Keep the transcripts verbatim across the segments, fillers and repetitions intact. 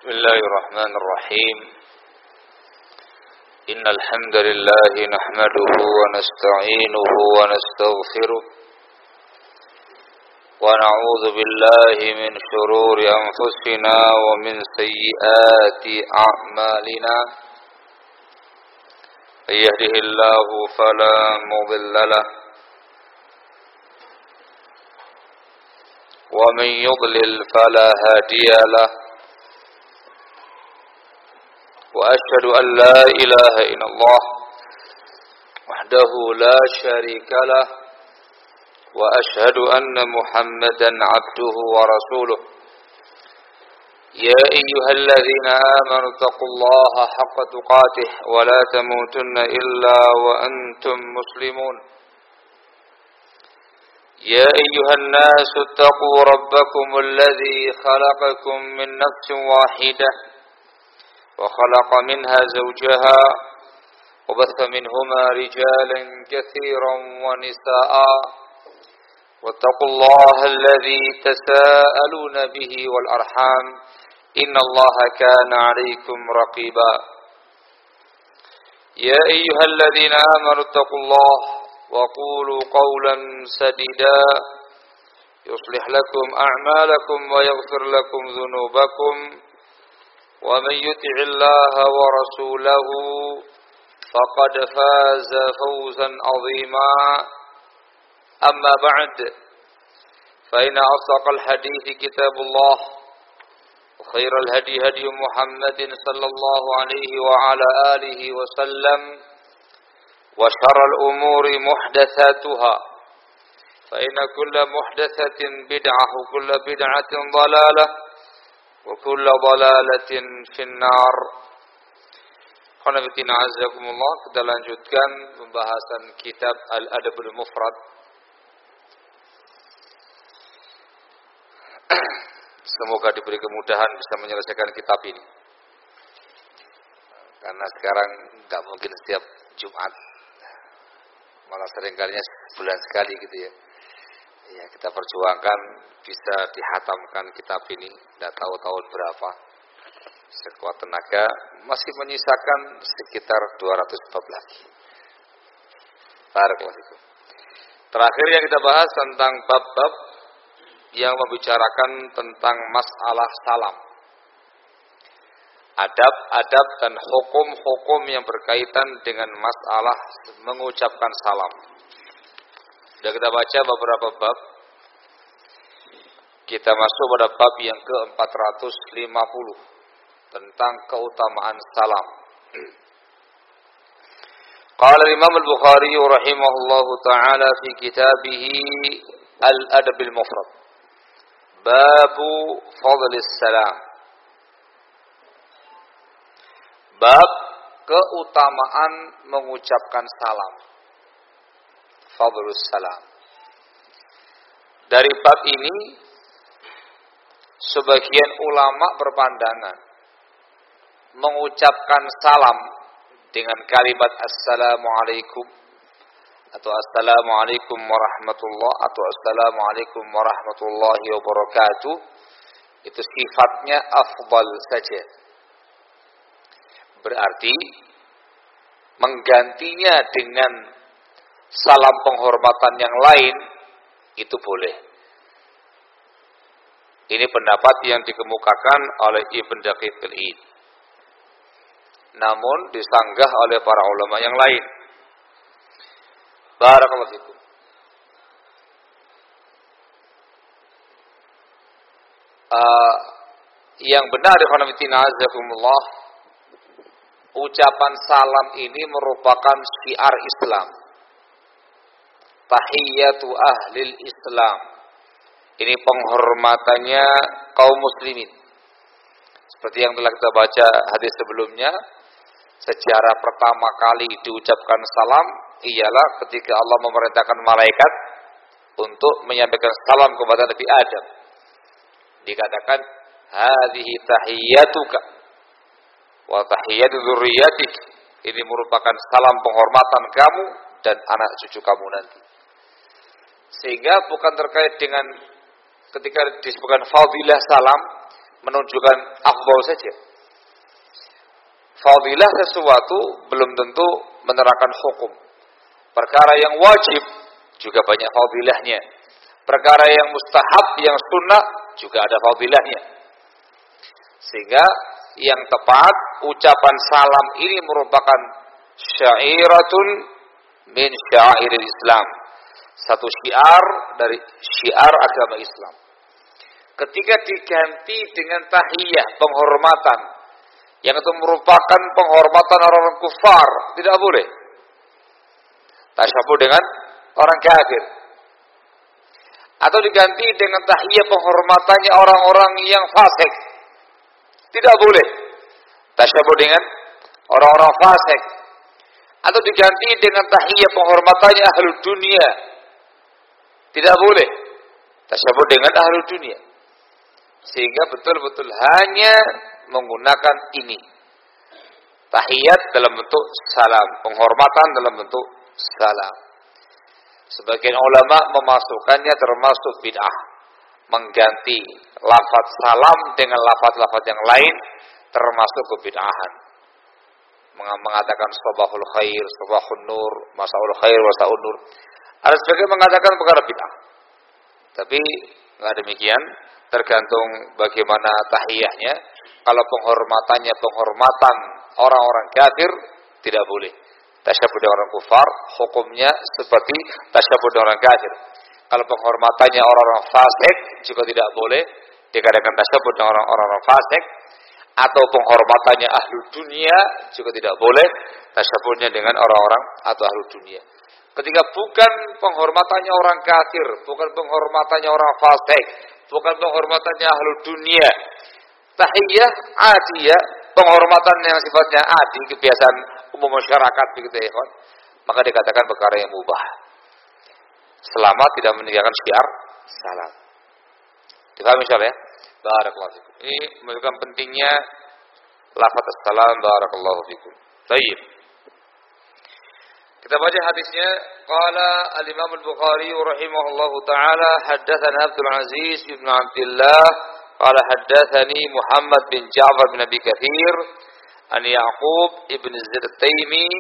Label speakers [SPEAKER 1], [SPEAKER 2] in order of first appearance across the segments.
[SPEAKER 1] بسم الله الرحمن الرحيم إن الحمد لله نحمده ونستعينه ونستغفره ونعوذ بالله من شرور أنفسنا ومن سيئات أعمالنا من يهده الله فلا مضل له ومن يضلل فلا هادي له وأشهد أن لا إله إلا الله وحده لا شريك له وأشهد أن محمدا عبده ورسوله يا أيها الذين آمنوا اتقوا الله حق تقاته ولا تموتن إلا وأنتم مسلمون يا أيها الناس اتقوا ربكم الذي خلقكم من نفس واحدة وخلق منها زوجها وبث منهما رجالا كثيرا ونساء واتقوا الله الذي تساءلون به والأرحام إن الله كان عليكم رقيبا يا أيها الذين آمنوا اتقوا الله وقولوا قولا سديدا يصلح لكم أعمالكم ويغفر لكم ذنوبكم ومن يطع الله ورسوله فقد فاز فوزا عظيما أما بعد فإن أصدق الحديث كتاب الله وخير الهدي هدي محمد صلى الله عليه وعلى آله وسلم وشر الأمور محدثاتها فإن كل محدثة بدعة وكل بدعة ضلالة وكل ضلالة في النار. Khonafidina azakumullah, kita lanjutkan pembahasan kitab Al-Adabul Mufrad. Semoga diberi kemudahan bisa menyelesaikan kitab ini. Karena sekarang enggak mungkin setiap Jumat. Malah seringkalinya sebulan sekali gitu ya. Ya, kita perjuangkan bisa dihatamkan kitab ini, tidak tahu tahun berapa. Sekuat tenaga masih menyisakan sekitar dua ratus bab lagi. Barakallahu. Terakhir yang kita bahas tentang bab-bab yang membicarakan tentang masalah salam. Adab-adab dan hukum-hukum yang berkaitan dengan masalah mengucapkan salam. Sudah kita baca beberapa bab. Kita masuk pada bab yang ke empat ratus lima puluh tentang keutamaan salam. Qala Imam Al-Bukhari rahimahullahu taala fi kitabih Al-Adab Al-Mufrad. Babu fadlis salam. Bab keutamaan mengucapkan salam. Fadlus salam. Dari bab ini sebagian ulama berpandangan mengucapkan salam dengan kalimat assalamualaikum atau assalamualaikum warahmatullah atau assalamualaikum warahmatullahi wabarakatuh itu sifatnya afdal saja. Berarti menggantinya dengan salam penghormatan yang lain itu boleh. Ini pendapat yang dikemukakan oleh Ibn Daqiq al-Id. Namun disanggah oleh para ulama yang lain. Barakallahu fikum. Uh, yang benar ikhwan fillah azakumullah, ucapan salam ini merupakan syiar Islam. Tahiyyatu ahlil Islam. Ini penghormatannya kaum muslimin. Seperti yang telah kita baca hadis sebelumnya, sejarah pertama kali diucapkan salam ialah ketika Allah memerintahkan malaikat untuk menyampaikan salam kepada Nabi Adam. Dikatakan, hadhihi tahiyyatuka wa tahiyyatu dzurriyyatik. Ini merupakan salam penghormatan kamu dan anak cucu kamu nanti. Sehingga bukan terkait dengan ketika disebutkan fadilah salam, menunjukkan afdal saja. Fadilah sesuatu belum tentu menerangkan hukum. Perkara yang wajib juga banyak fadilahnya. Perkara yang mustahab, yang sunnah juga ada fadilahnya. Sehingga yang tepat ucapan salam ini merupakan syairatun min syairil Islam. Satu syiar dari syiar agama Islam. Ketika diganti dengan tahiyah, penghormatan, yang itu merupakan penghormatan orang-orang kufar, tidak boleh. Tasyabuh dengan orang kafir. Atau diganti dengan tahiyah penghormatannya orang-orang yang fasik, tidak boleh. Tasyabuh dengan orang-orang fasik. Atau diganti dengan tahiyah penghormatannya ahlu dunia, tidak boleh. Tasyabuh dengan ahlu dunia. Sehingga betul-betul hanya menggunakan ini. Tahiyat dalam bentuk salam, penghormatan dalam bentuk salam. Sebagian ulama memasukkannya termasuk bid'ah, mengganti lafaz salam dengan lafaz-lafaz yang lain termasuk kebid'ahan. Mengatakan sabahul khair, sabahun nur, masaul khair, masaul nur. Ada sebagian mengatakan perkara bid'ah. Tapi enggak demikian, tergantung bagaimana tahiyahnya. Kalau penghormatannya penghormatan orang-orang kafir, tidak boleh. Tasyabuh dengan orang kufar, hukumnya seperti tasyabuh dengan orang kafir. Kalau penghormatannya orang-orang fasik, juga tidak boleh dikatakan tasyabuh dengan orang-orang fasik. Atau penghormatannya ahlu dunia, juga tidak boleh tasyabuhnya dengan orang-orang atau ahlu dunia. Ketika bukan penghormatannya orang kafir, bukan penghormatannya orang fasik, bukan penghormatannya ahlu dunia, tahiyah adiyah, penghormatan yang sifatnya adi, kebiasaan umum masyarakat begitu ya, kawan. Maka dikatakan perkara yang mubah. Selama tidak meninggalkan syiar salam. Dipahami insyaallah ya? Barakallahu fikum. Ini menunjukkan pentingnya lafaz assalam barakallahu fikum. Baik. Kita baca hadisnya. Qala al-Imam al-Bukhari rahimahullahu taala haddatsana Abdul Aziz bin Abdullah qala haddatsani Muhammad bin Ja'far bin Abi Katsir an Ya'qub ibn Zaid at-Taimi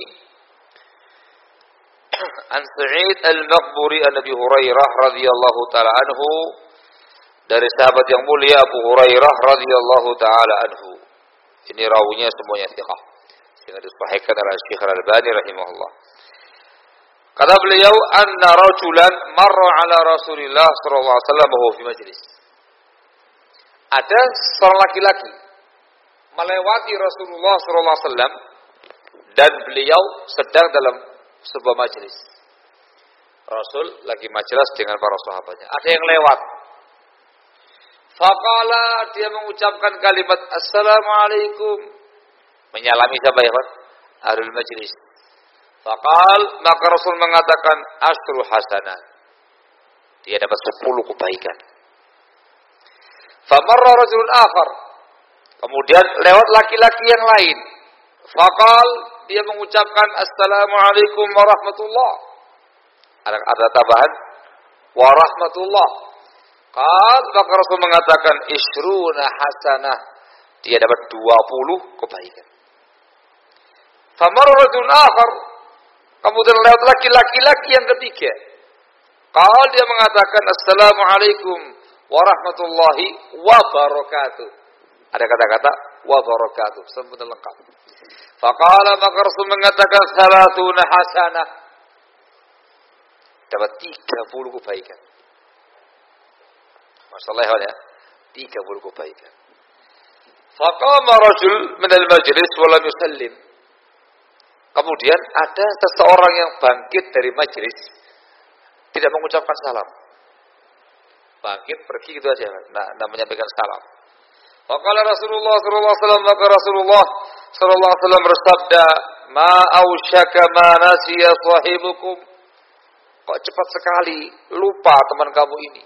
[SPEAKER 1] an Sa'id al-Maqburi an Abi Hurairah radhiyallahu taala anhu, dari sahabat yang mulia Abu Hurairah radhiyallahu taala anhu. Ini rawinya semuanya thiqah, sehingga disahihkan oleh Syekh Al-Albani rahimahullah. Kata beliau, anna rajulan marra ala Rasulillah sallallahu alaihi wasallam wa huwa fi majlis. Ada seorang laki-laki melewati Rasulullah sallallahu alaihi wasallam dan beliau sedang dalam sebuah majelis. Rasul lagi majelis dengan para sahabatnya. Ada yang lewat. Faqala, dia mengucapkan kalimat assalamualaikum, menyalami siapa ya, ahlul majlis. Faqal, maka Rasul mengatakan asyru hasanat, dia dapat sepuluh kebaikan. Famarra rajulun akhar, kemudian lewat laki-laki yang lain. Faqal, dia mengucapkan assalamualaikum warahmatullah, ada, ada tambahan warahmatullah. Qal, maka Rasul mengatakan isyruna hasanah, dia dapat dua puluh kebaikan. Famarra rajulun akhar, kemudian lewat laki-laki laki yang ketiga. Qal, dia mengatakan assalamualaikum warahmatullahi wabarakatuh. Ada kata-kata wabarakatuh, sempurna lengkap. Faqala, maka Rasul mengatakan salatuna hasanah, dapat tiga puluh kebaikan. Masyaallah ya, tiga puluh kebaikan. Faqama rajul min al-majlis wa lam yusallim. Kemudian ada seseorang yang bangkit dari majelis, tidak mengucapkan salam. Bangkit pergi gitu aja, tidak menyampaikan salam. Faqala Rasulullah sallallahu alaihi wasallam, maka Rasulullah sallallahu alaihi wasallam bersabda, "Ma ausyaka ma nasiya sahibukum." Kok cepat sekali lupa teman kamu ini.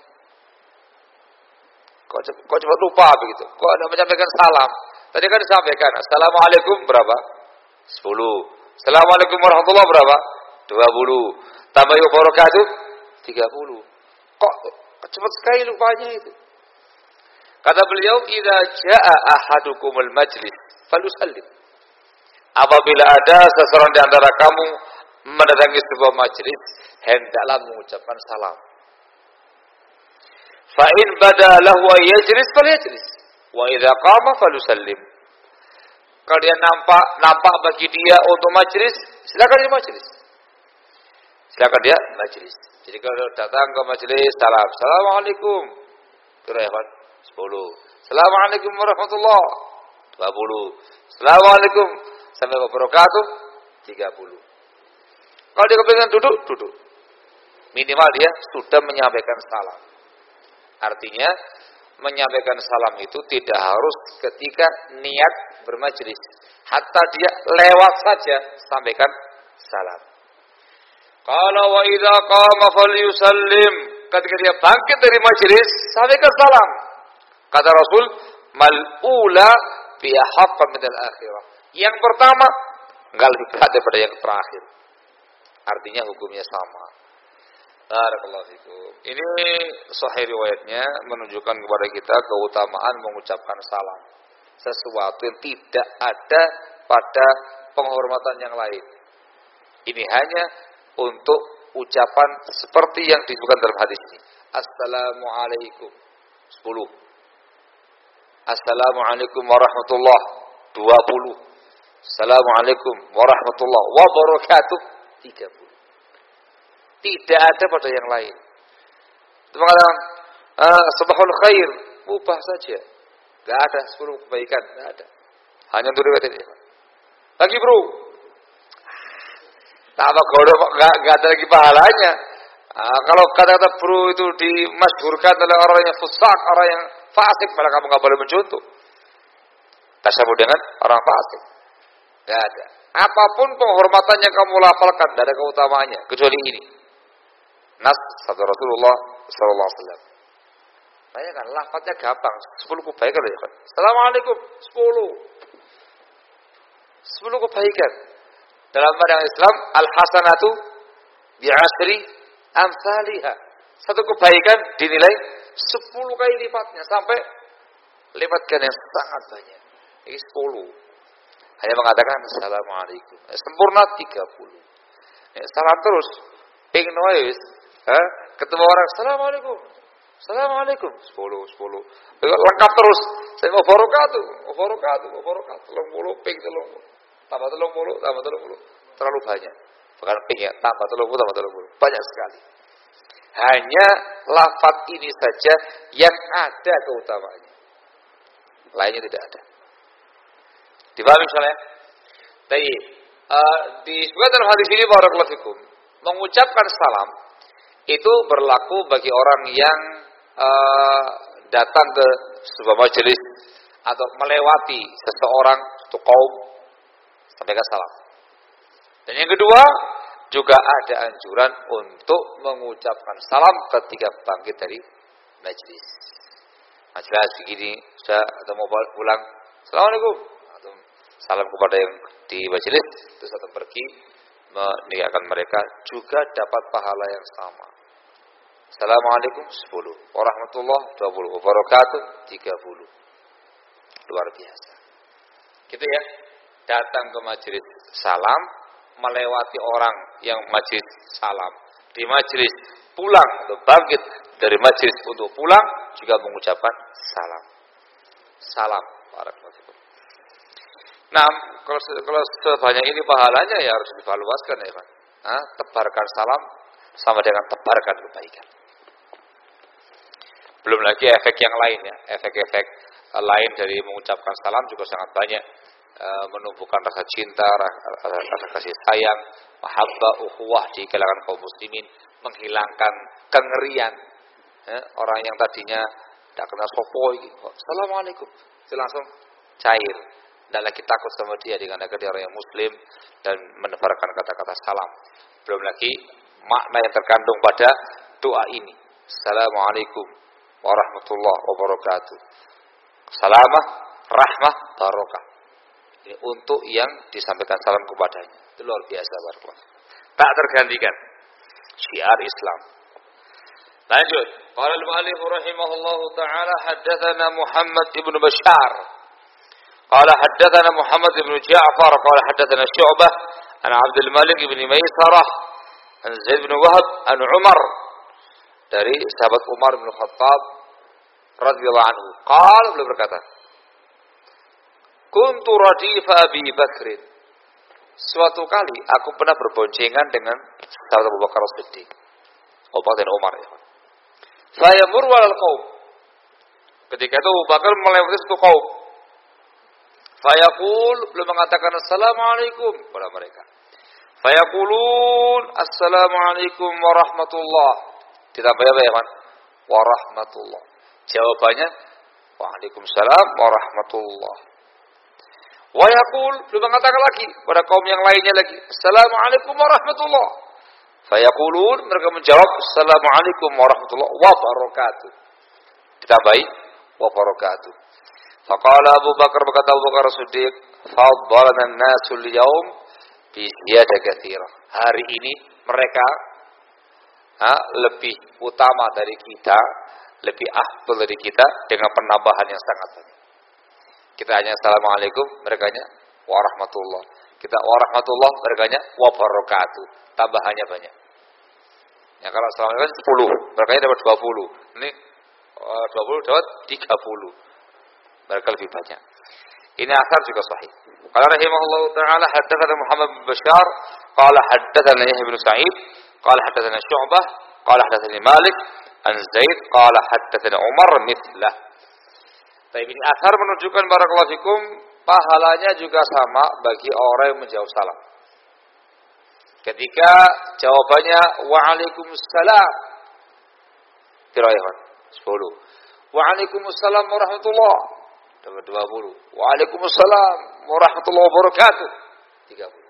[SPEAKER 1] Kok cepat, kok cepat lupa begitu. Kok tidak menyampaikan salam. Tadi kan disampaikan assalamualaikum berapa? sepuluh. Assalamualaikum warahmatullahi berapa? dua puluh. Tambah wabarakatuh tiga puluh. Kok cepat sekali lupanya itu? Kata beliau, "Idza jaa ahadukumul majlis, falyusallim." Apabila ada seseorang di antara kamu mendatangi sebuah majlis, hendaklah mengucapkan salam. Fa in bada lahu yajlis falyajlis, wa idza qama falyusallim. Kalau dia nampak nampak bagi dia untuk majlis, silakan dia majlis. Silakan dia majlis. Jadi kalau datang ke majlis, salam. Assalamualaikum. Kira-kira sepuluh. Assalamualaikum warahmatullahi wabarakatuh. dua puluh. Assalamualaikum sampai wabarakatuh. tiga puluh. Kalau dia kepingin duduk, duduk. Minimal dia sudah menyampaikan salam. Artinya menyampaikan salam itu tidak harus ketika niat bermajlis. Hatta dia lewat saja sampaikan salam. Qala wa idza qama falyusallim. Ketika dia bangkit dari majlis, sampaikan salam. Kata Rasul, mal'ula bi haqqan min al-akhirah. Yang pertama enggak lebih berat daripada yang terakhir. Artinya hukumnya sama. Barakallahu fikum. Ini sahih riwayatnya menunjukkan kepada kita keutamaan mengucapkan salam. Sesuatu yang tidak ada pada penghormatan yang lain. Ini hanya untuk ucapan seperti yang disebutkan dalam hadis ini. Assalamualaikum sepuluh. Assalamualaikum warahmatullahi dua puluh. Assalamualaikum warahmatullahi wabarakatuh tiga puluh. Tidak ada pada yang lain. Itu mengatakan uh, sabahul khair, mubah saja. Enggak ada sepuluh kebaikan, enggak ada. Hanya untuk riwayat ini. Lagi bro. Tambah godo enggak enggak ada lagi pahalanya. Uh, kalau kata-kata bro itu dimasyhurkan oleh orang yang fusak, orang yang fasik, malah kamu enggak boleh mencontoh. Tasyabuh dengan orang fasik. Enggak ada. Apapun penghormatan yang kamu lafalkan, tidak ada keutamaannya kecuali ini. Nas sabda Rasulullah sallallahu alaihi wasallam. Bayangkan lafadznya gampang, sepuluh kebaikan ya kan. Assalamualaikum, sepuluh. sepuluh kebaikan. Dalam pandangan Islam, al-hasanatu bi'asri amsalihha. Satu kebaikan dinilai sepuluh kali lipatnya sampai lipatkan yang sangat banyak. Ini sepuluh. Hanya mengatakan assalamualaikum. Eh, sempurna tiga puluh. Eh, salam terus. Ping noise. Eh, ketemu orang assalamualaikum. Assalamualaikum. sepuluh, sepuluh. Lengkap terus. Saya mau wabarakatuh, wabarakatuh, wabarakatuh. Telung puluh, ping telung puluh. Tambah telung puluh, tambah telung puluh. Terlalu banyak. Bukan ping ya, tambah telung puluh, tambah telung puluh. Banyak sekali. Hanya lafaz ini saja yang ada keutamaannya. Lainnya tidak ada. Dipahami misalnya? Baik. Uh, disebutkan dalam hadis ini barakallahu fikum, mengucapkan salam itu berlaku bagi orang yang uh, datang ke sebuah majelis atau melewati seseorang atau kaum, sampaikan salam. Dan yang kedua, juga ada anjuran untuk mengucapkan salam ketika bangkit dari majelis. Majelis begini, sudah atau mau pulang, assalamualaikum, atau salam kepada yang di majelis, terus atau pergi meninggalkan mereka, juga dapat pahala yang sama. Assalamualaikum sepuluh, warahmatullahi dua puluh, wabarakatuh tiga puluh. Luar biasa. Gitu ya. Datang ke majelis salam, melewati orang yang majelis salam. Di majelis pulang atau bangkit dari majelis untuk pulang juga mengucapkan salam. Salam barakallahu. Nah, kalau kalau sebanyak ini pahalanya ya harus divaluasikan ya kan. Nah, tebarkan salam sama dengan tebarkan kebaikan. Belum lagi efek yang lain ya, efek-efek lain dari mengucapkan salam juga sangat banyak. E, menumbuhkan rasa cinta, rasa, rasa kasih sayang, mahabbah, ukhuwah di kalangan kaum muslimin, menghilangkan kengerian. Ya, orang yang tadinya tidak kenal sopo ini, assalamualaikum, itu langsung cair. Tidak lagi takut sama dia dikarenakan dia orang yang muslim dan menebarkan kata-kata salam. Belum lagi makna yang terkandung pada doa ini. Assalamualaikum warahmatullahi wabarakatuh. Salamah, rahmah, barokah. Ini untuk yang disampaikan salam kepadanya. Itu luar biasa barakallahu. Tak tergantikan. Syiar Islam. Lanjut. Qala al-mu'allif rahimahullahu taala haddatsana Muhammad ibn Bashar. Qala haddatsana Muhammad ibn Ja'far qala haddatsana Syu'bah an Abdul Malik ibn Maisarah an Zaid bin Wahab an Umar dari sahabat Umar bin Khattab radhiyallahu anhu. Qala beliau berkata, kuntu radifa Abi Bakrin. Suatu kali aku pernah berboncengan dengan sahabat Abu Bakar As-Siddiq. Abu Bakar dan Umar ya. Fayamur walal qaum. Ketika itu Abu Bakar melewati satu kaum. Fayaqul, belum mengatakan assalamualaikum kepada mereka. Fayaqulun assalamualaikum warahmatullah. Ditambah apa ya, Pak? Warahmatullah. Jawabannya waalaikumsalam warahmatullah. Wa yaqul, belum mengatakan lagi pada kaum yang lainnya lagi, assalamualaikum warahmatullah. Fayaqulun, mereka menjawab assalamualaikum warahmatullahi wabarakatuh. Ditambahi wa barakatuh. Faqala Abu Bakar, berkata Abu Bakar As-Siddiq, faddalana an-nasu al-yawm bi ziyadah katsira. Hari ini mereka ha, lebih utama dari kita, lebih afdal dari kita dengan penambahan yang sangat banyak. Kita hanya assalamualaikum, mereka hanya warahmatullah. Kita warahmatullah, mereka hanya wabarakatuh. Tambahannya banyak. Ya kalau assalamualaikum sepuluh, mereka dapat dua puluh. Ini uh, dua puluh dapat tiga puluh. Mereka lebih banyak. Ini asar juga sahih. Qala rahimahullahu taala haddatsana Muhammad bin Bashar, qala haddatsana Yahya bin Sa'id, qala haddatsana Syu'bah, qala haddatsani Malik an Zaid, qala haddatsana Umar mithlah. Tapi ini asar menunjukkan barakallahu fikum, pahalanya juga sama bagi orang yang menjawab salam. Ketika jawabannya waalaikumsalam, kira-kira sepuluh. Waalaikumsalam warahmatullah, dapat dua puluh. Waalaikumsalam warahmatullahi wabarakatuh, tiga puluh.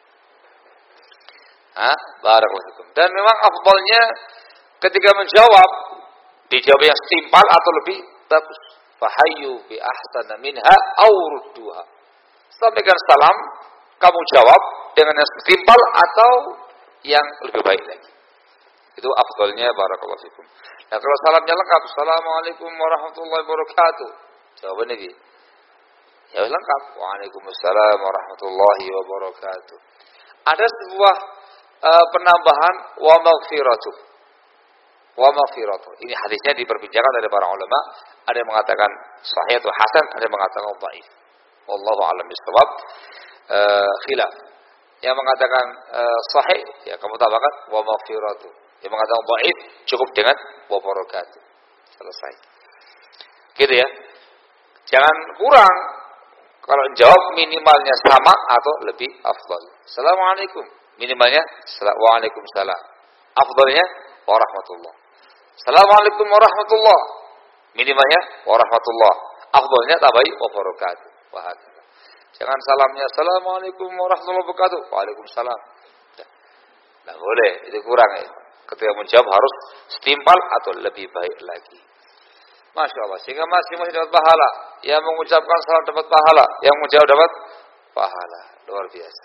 [SPEAKER 1] Ah, barakallahu fikum. Dan memang afdalnya ketika menjawab, dijawab yang setimpal atau lebih bagus. Fahayyu bi ahsana minha aw rudduha. Sampaikan salam, kamu jawab dengan yang setimpal atau yang lebih baik lagi. Itu afdalnya barakallahu fikum. Nah, kalau salamnya lengkap, assalamualaikum warahmatullahi wabarakatuh, jawabannya gitu. Ya lengkap, waalaikumsalam warahmatullahi wabarakatuh. Ada sebuah uh, penambahan wa maghfiratuh. Wa maghfiratuh. Ini hadisnya diperbincangkan dari para ulama. Ada yang mengatakan sahih atau hasan, ada yang mengatakan dhaif. Wallahu a'lam bishawab. Uh, khilaf. Yang mengatakan uh, sahih, ya kamu tambahkan wa maghfiratuh. Yang mengatakan dhaif, cukup dengan wa barakatuh. Selesai. Gitu ya. Jangan kurang. Kalau jawab minimalnya sama atau lebih afdal. Assalamualaikum. Minimalnya waalaikumsalam. Afdalnya warahmatullah. Assalamualaikum warahmatullah. Minimalnya warahmatullah. Afdalnya tabai wa barakatuh. Wahakala. Jangan salamnya assalamualaikum warahmatullahi wabarakatuh. Waalaikumsalam. Nah, boleh, itu kurang ya. Ketika menjawab harus setimpal atau lebih baik lagi. Masya Allah, sehingga masing-masing dapat pahala. Yang mengucapkan salam dapat pahala, yang menjawab dapat pahala. Luar biasa.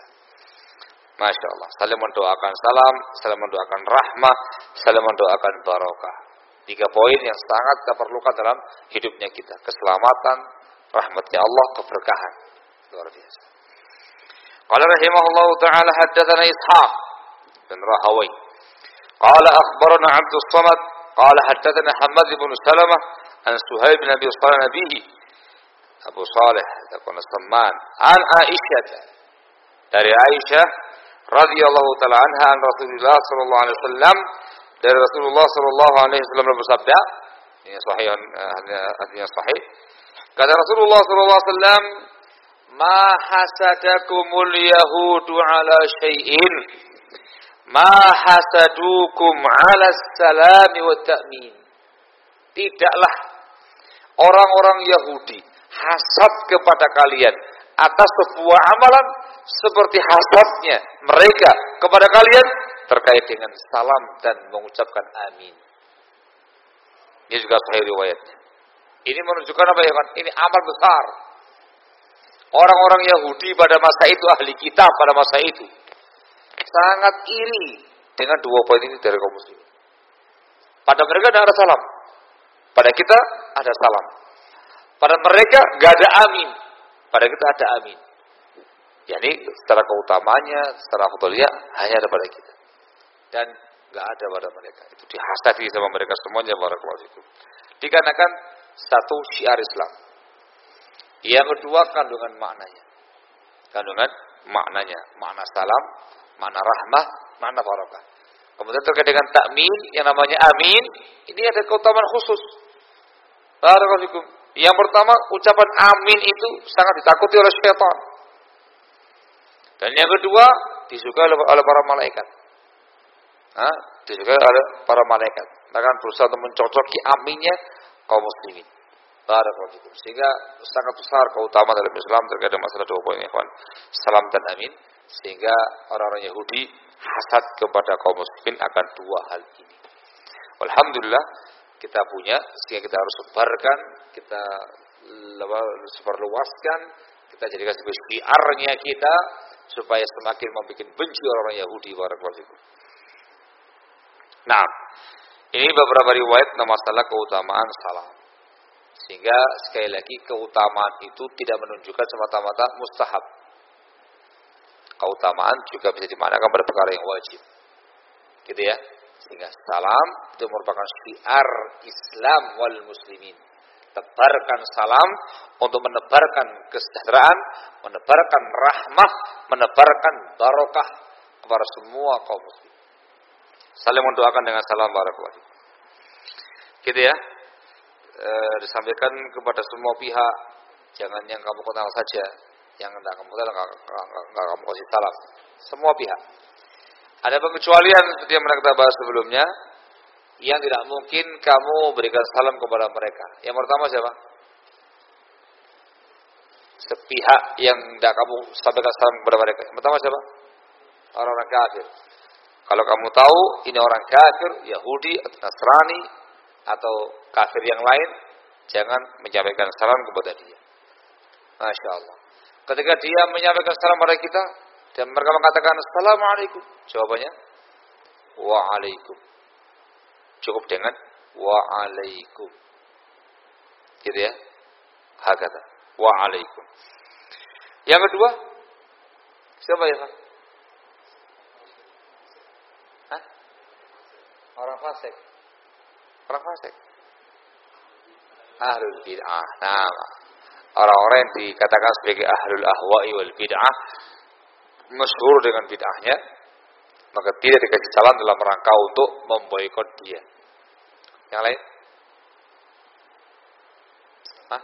[SPEAKER 1] Masya Allah, saling mendoakan salam, saling mendoakan rahmah, saling mendoakan barokah. Tiga poin yang sangat kita perlukan dalam hidupnya kita. Keselamatan, rahmatnya Allah, keberkahan. Luar biasa. Qala rahimahullahu ta'ala haddatsana Ishaq bin Rahawai. Qala akhbarana Abdus Samad, qala haddatsana Hammad bin Salamah an Suhaib bin Abi Salih nabihi Abu Salih takuna Samman an Aisyah, dari Aisyah radhiyallahu taala anha an Rasulullah sallallahu alaihi wasallam, dari Rasulullah sallallahu alaihi wasallam bersabda, ini sahih, hadisnya sahih. Kata Rasulullah sallallahu alaihi wasallam, ma hasadakumul yahudu ala syai'in ma hasadukum ala salami wa ta'min. Tidaklah orang-orang Yahudi hasad kepada kalian atas sebuah amalan seperti hasadnya mereka kepada kalian terkait dengan salam dan mengucapkan amin. Ini juga sahih riwayatnya. Ini menunjukkan apa ya kan? Ini amal besar. Orang-orang Yahudi pada masa itu, ahli kitab pada masa itu, sangat iri dengan dua poin ini dari kaum muslimin. Pada mereka tidak ada salam. Pada kita ada salam. Pada mereka nggak ada amin. Pada kita ada amin. Yani secara keutamanya, secara afdhaliyah hanya ada pada kita. Dan nggak ada pada mereka. Itu dihasati sama mereka semuanya. Barakallahu fikum. Dikarenakan satu syiar Islam. Yang kedua kandungan maknanya. Kandungan maknanya. Makna salam, makna rahmah, makna barakah. Kemudian terkait dengan takmin yang namanya amin, ini ada keutamaan khusus. Barakallahu fikum. Yang pertama, ucapan amin itu sangat ditakuti oleh syaitan. Dan yang kedua, disukai oleh, oleh para malaikat. Hah? Disukai oleh para malaikat. Mereka berusaha untuk mencocoki aminnya kaum muslimin. Barakallahu fikum. Sehingga sangat besar keutamaan dalam Islam terkait dengan masalah dua poin ikhwan. Salam dan amin. Sehingga orang-orang Yahudi hasad kepada kaum muslimin akan dua hal ini. Alhamdulillah kita punya, sehingga kita harus sebarkan, kita sebarluaskan, kita jadikan sebagai syiarnya kita supaya semakin membuat benci orang-orang Yahudi. Barakallahu fikum. Nah, ini beberapa riwayat tentang masalah keutamaan salam. Sehingga sekali lagi keutamaan itu tidak menunjukkan semata-mata mustahab. Keutamaan juga bisa dimaknakan pada perkara yang wajib. Gitu ya. Sehingga salam itu merupakan syiar Islam wal muslimin. Tebarkan salam untuk menebarkan kesejahteraan, menebarkan rahmah, menebarkan barokah kepada semua kaum muslim. Saling mendoakan dengan salam barakallahu. Gitu ya. E, disampaikan kepada semua pihak, jangan yang kamu kenal saja, yang tidak kamu kenal enggak kamu kasih salam. Semua pihak. Ada pengecualian seperti yang kita bahas sebelumnya, yang tidak mungkin kamu berikan salam kepada mereka. Yang pertama siapa? Sepihak yang tidak kamu sampaikan salam kepada mereka. Yang pertama siapa? Orang-orang kafir. Kalau kamu tahu ini orang kafir, Yahudi atau Nasrani atau kafir yang lain, jangan menyampaikan salam kepada dia. Masya Allah. Ketika dia menyampaikan salam kepada kita dan mereka mengatakan Assalamualaikum, jawabannya Waalaikum. Cukup dengan Waalaikum. Gitu ya. Hakata. Waalaikum. Yang kedua, siapa ya, Pak? Hah? Orang fasik. Orang fasik. Ahlul bid'ah. Nah, orang-orang yang dikatakan sebagai ahlul ahwa'i wal bid'ah, masyhur dengan bid'ahnya, maka tidak dikasih salam dalam rangka untuk memboikot dia. Yang lain? Hah?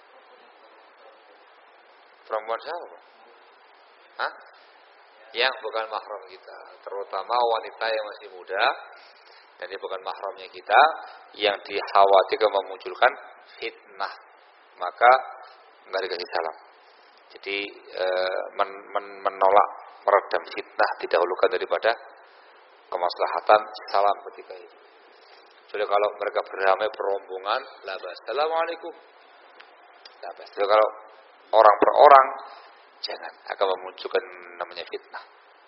[SPEAKER 1] Perempuan siapa? Hah? Yang bukan mahram kita, terutama wanita yang masih muda, dan dia bukan mahramnya kita, yang dikhawatirkan memunculkan fitnah, maka nggak dikasih salam. Jadi e, men, men, menolak meredam fitnah didahulukan daripada kemaslahatan salam ketika itu. Jadi kalau mereka beramai berombongan, labas, assalamualaikum, labas. Jadi kalau orang per orang, jangan, akan memunculkan namanya fitnah.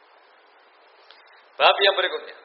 [SPEAKER 1] Bab yang berikutnya.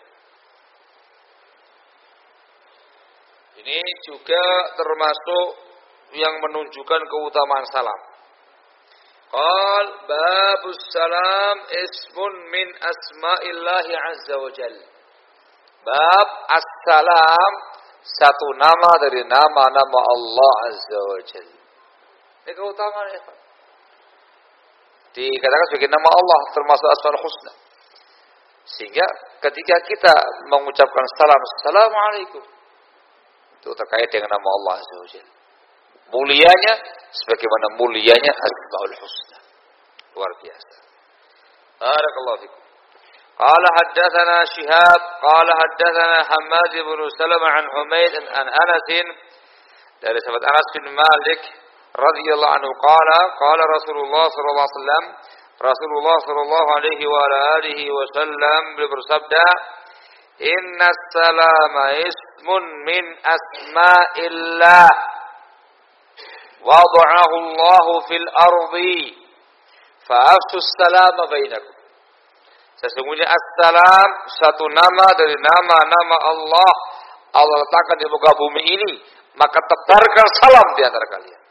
[SPEAKER 1] Ini juga termasuk yang menunjukkan keutamaan salam. Qal babus salam ismun min asma'illahi azza wa jal. Bab as-salam satu nama dari nama-nama Allah azza wa jal. Ini keutamaan ya, Pak. Dikatakan sebagai nama Allah termasuk asmaul husna. Sehingga ketika kita mengucapkan salam, assalamualaikum, itu terkait dengan nama Allah azza wa jal. Mulianya sebagaimana mulianya asmaul husna. Luar biasa. Barakallahu fikum. Qala haddatsana Shihab, qala haddatsana Hammad bin Salamah an Humaid an Anas dari sahabat Anas bin Malik radhiyallahu anhu qala qala Rasulullah sallallahu alaihi wasallam Rasulullah sallallahu alaihi wa alihi wasallam bersabda, "Inna salama ismun min asma'illah wada'ahu Allah fil ardi fa'afshu salama bainakum." Sesungguhnya as-salam satu nama dari nama-nama Allah, Allah letakkan di muka bumi ini, maka tebarkan salam di antara kalian.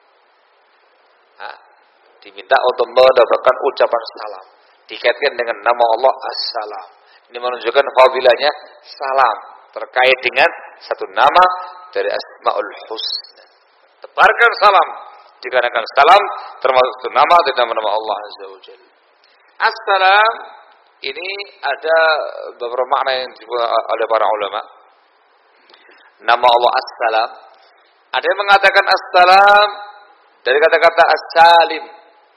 [SPEAKER 1] Nah, diminta untuk mendapatkan ucapan salam, dikaitkan dengan nama Allah As-Salam. Ini menunjukkan fadilahnya salam terkait dengan satu nama dari Asmaul Husna. Tebarkan salam, dikarenakan salam termasuk satu nama dari nama-nama Allah Azza wa Jalla. As-Salam ini ada beberapa makna yang disebut oleh para ulama. Nama Allah As-Salam, ada yang mengatakan As-Salam dari kata-kata As-Salim,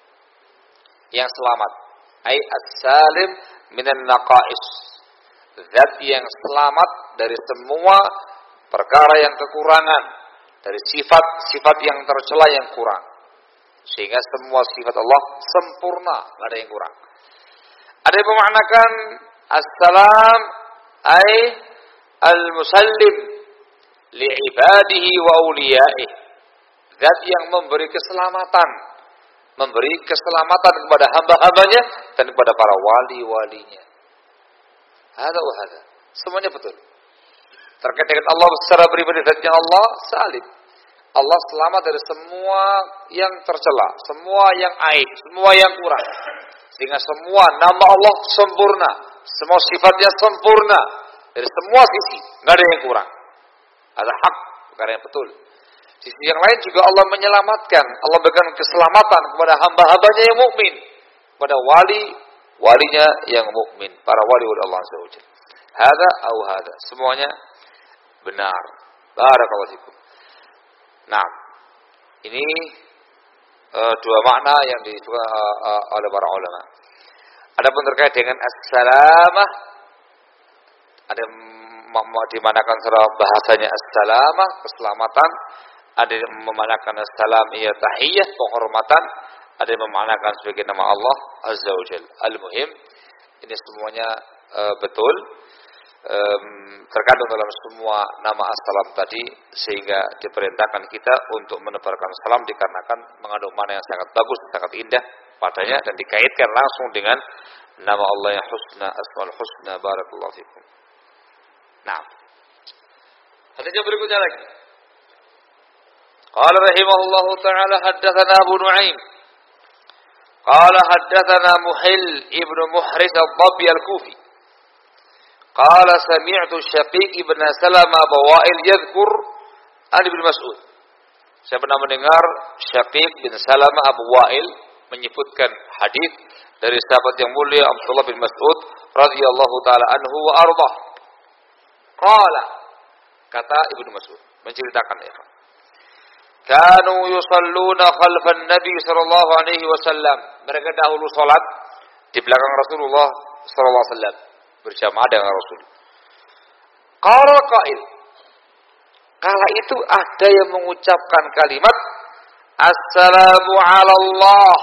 [SPEAKER 1] yang selamat. Ai As-Salim minan naqais, zat yang selamat dari semua perkara yang kekurangan, dari sifat-sifat yang tercela yang kurang. Sehingga semua sifat Allah sempurna, tidak ada yang kurang. Ada yang memaknakan As-Salam ay al-musallim li'ibadihi wa awliya'ih, zat yang memberi keselamatan, memberi keselamatan kepada hamba-hambanya dan kepada para wali-walinya. Hada wa hada, semuanya betul. Terkait dengan Allah secara pribadi, zatnya Allah salim. Allah selamat dari semua yang tercela, semua yang aib, semua yang kurang. Sehingga semua nama Allah sempurna, semua sifatnya sempurna dari semua sisi, nggak ada yang kurang. Ada hak, perkara yang betul. Sisi yang lain juga Allah menyelamatkan, Allah berikan keselamatan kepada hamba-hambanya yang mukmin, kepada wali walinya yang mukmin, para wali-wali Allah Azza wa Jalla. Hada au hada, semuanya benar. Barakallahu fikum. Nah, ini uh, dua makna yang disebut uh, uh, oleh para ulama. Adapun terkait dengan as-salamah, ada yang dimanakan secara bahasanya as-salamah, keselamatan. Ada yang memanakan as-salam ia tahiyyah, penghormatan. Ada yang memanakan sebagai nama Allah Azza wa Jalla. Al-muhim, ini semuanya uh, betul. Um, terkandung dalam semua nama as-salam tadi, sehingga diperintahkan kita untuk menebarkan salam dikarenakan mengandung makna yang sangat bagus, sangat indah padanya, dan dikaitkan langsung dengan nama Allah yang husna, asmaul husna. Barakallahu fikum. Nah, hadis yang berikutnya lagi. Qala rahimahullahu ta'ala haddatsana Abu Nu'aim qala haddatsana Muhil ibnu Muhris al-Dabbi al-Kufi qala sami'tu Syaqiq ibn Salama Abu Wa'il yadhkur an Ibnu Mas'ud. Saya pernah mendengar Syaqiq bin Salama Abu Wa'il menyebutkan hadis dari sahabat yang mulia Abdullah bin Mas'ud radhiyallahu taala anhu wa ardhah. Qala, kata Ibnu Mas'ud menceritakan ya. Kanu yusalluna khalfan Nabi sallallahu alaihi wasallam. Mereka dahulu salat di belakang Rasulullah sallallahu alaihi wasallam, berjamaah dengan Rasul. Qala qail, kala itu ada yang mengucapkan kalimat assalamu ala Allah.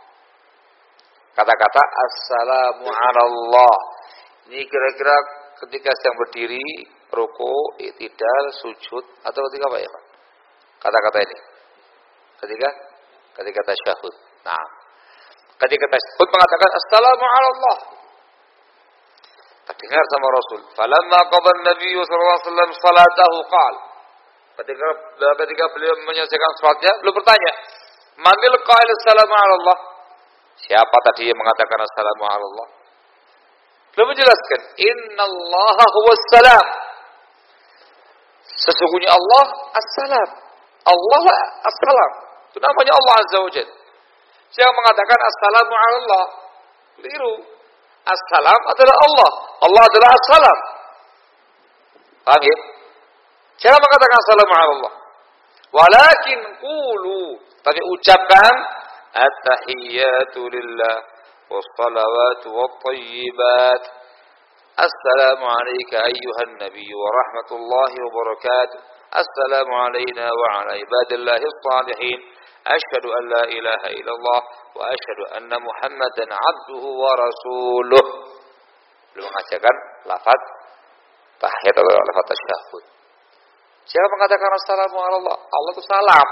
[SPEAKER 1] Kata-kata assalamu ala Allah ini kira-kira ketika sedang berdiri, ruku, i'tidal, sujud, atau ketika apa ya Pak? Kata-kata ini ketika ketika tasyahud. Nah, ketika tasyahud mengatakan assalamu ala Allah. Terdengar sama Rasul. Falamma qada an-nabiy sallallahu alaihi wasallam salatahu qala. Ketika ketika beliau menyelesaikan salatnya, beliau bertanya, "Manil qail assalamu ala Allah?" Siapa tadi yang mengatakan assalamu ala Allah? Beliau menjelaskan, "Innallaha huwas salam." Sesungguhnya Allah as-salam. Allah as-salam. Itu namanya Allah Azza wa Jalla. Siapa mengatakan assalamu ala Allah? Keliru. As-salam adalah Allah. Allah adalah as-salam. Paham ya? Jangan mengatakan assalamu ala Allah. Walakin qulu, tapi ucapkan at-tahiyyatu lillah was-salawatu wat-thayyibat. Assalamu alayka ayyuhan nabiy wa rahmatullahi wa barakatuh. Assalamu alayna wa ala ibadillahi as-salihin. Asyhadu an la ilaha illallah wa asyhadu anna Muhammadan abduhu wa rasuluh. Belum mengajarkan lafaz tahiyat atau lafaz tasyahud. Siapa mengatakan assalamu ala Allah? Allah itu salam.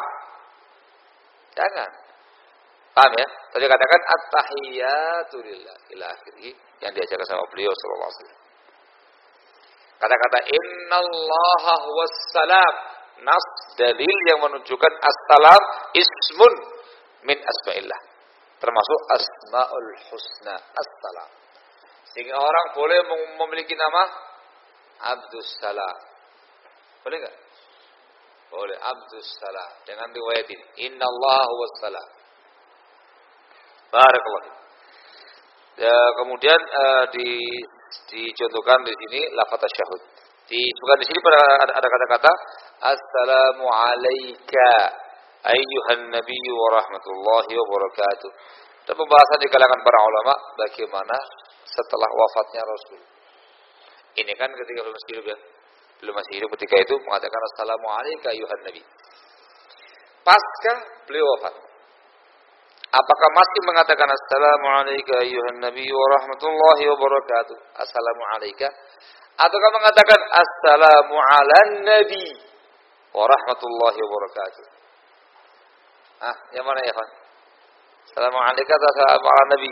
[SPEAKER 1] Jangan. Paham ya? Tadi katakan at-tahiyyatu lillah ila akhirih yang diajarkan sama beliau sallallahu alaihi wasallam. Kata-kata innallaha huwas salam, nas dalil yang menunjukkan as-salam ismun min asma'illah, termasuk asmaul husna, as-salam. Sehingga orang boleh memiliki nama Abdus Salam. Boleh enggak? Boleh, Abdus Salam dengan riwayat ini, innallaha huwas salam. Barakallahu. Ya, kemudian uh, di dicontohkan di sini lafaz tasyahud. Disebutkan di sini pada ada, ada kata-kata assalamu alayka ayyuhan nabiyyu wa rahmatullahi wa barakatuh. Dan pembahasan di kalangan para ulama bagaimana setelah wafatnya Rasul. Ini kan ketika belum masih hidup ya. Belum masih hidup ketika itu mengatakan assalamu alayka ayyuhan nabi. Pasca beliau wafat, apakah masih mengatakan assalamu alayka ayyuhan nabi wa rahmatullahi wa barakatuh? Assalamu alayka, ataukah mengatakan assalamu alan nabi wa rahmatullahi wa barakatuh? Ah, yang mana ya, Pak? Assalamu alayka atau assalamu alan nabi?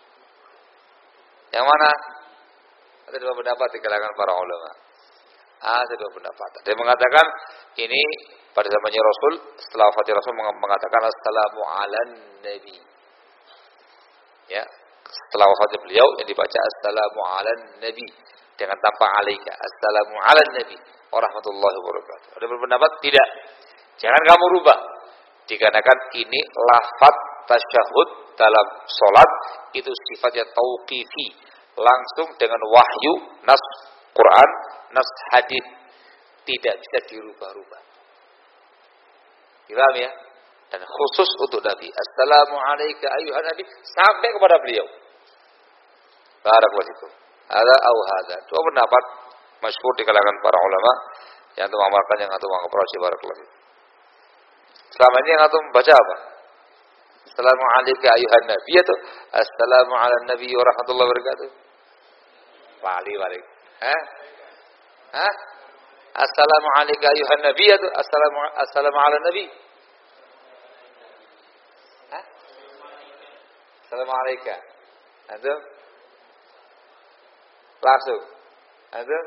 [SPEAKER 1] Yang mana? Ada dua pendapat di kalangan para ulama. Ada dua pendapat. Ada yang mengatakan ini pada zamannya Rasul, setelah wafatnya Rasul mengatakan assalamu alan nabi. Ya, setelah wafatnya beliau yang dibaca assalamu alan nabi dengan tanpa alaika, assalamu alan nabi wa rahmatullahi wa barakatuh. Ada berpendapat tidak. Jangan kamu rubah. Dikarenakan ini lafaz tasyahud dalam salat itu sifatnya tauqifi, langsung dengan wahyu nas Quran, nas hadis, tidak bisa dirubah-rubah. Paham ya? Dan khusus untuk Nabi. Assalamu alayka ayyuhan nabi sampai kepada beliau. Barakallahu fikum. Ada au hada. Dua pendapat masyhur di kalangan para ulama yang antum amalkan, yang antum anggap rajih. Barakallahu fikum. Selama ini yang antum baca apa? Assalamu alayka ayyuhan nabi atau assalamu ala nabi wa rahmatullahi wa barakatuh? Wali wali. Hah? Hah? Assalamu alayka ayyuhan nabi atau assalamu assalamu ala nabi? Hah? Assalamu alayka. Antum? Langsung. Antum?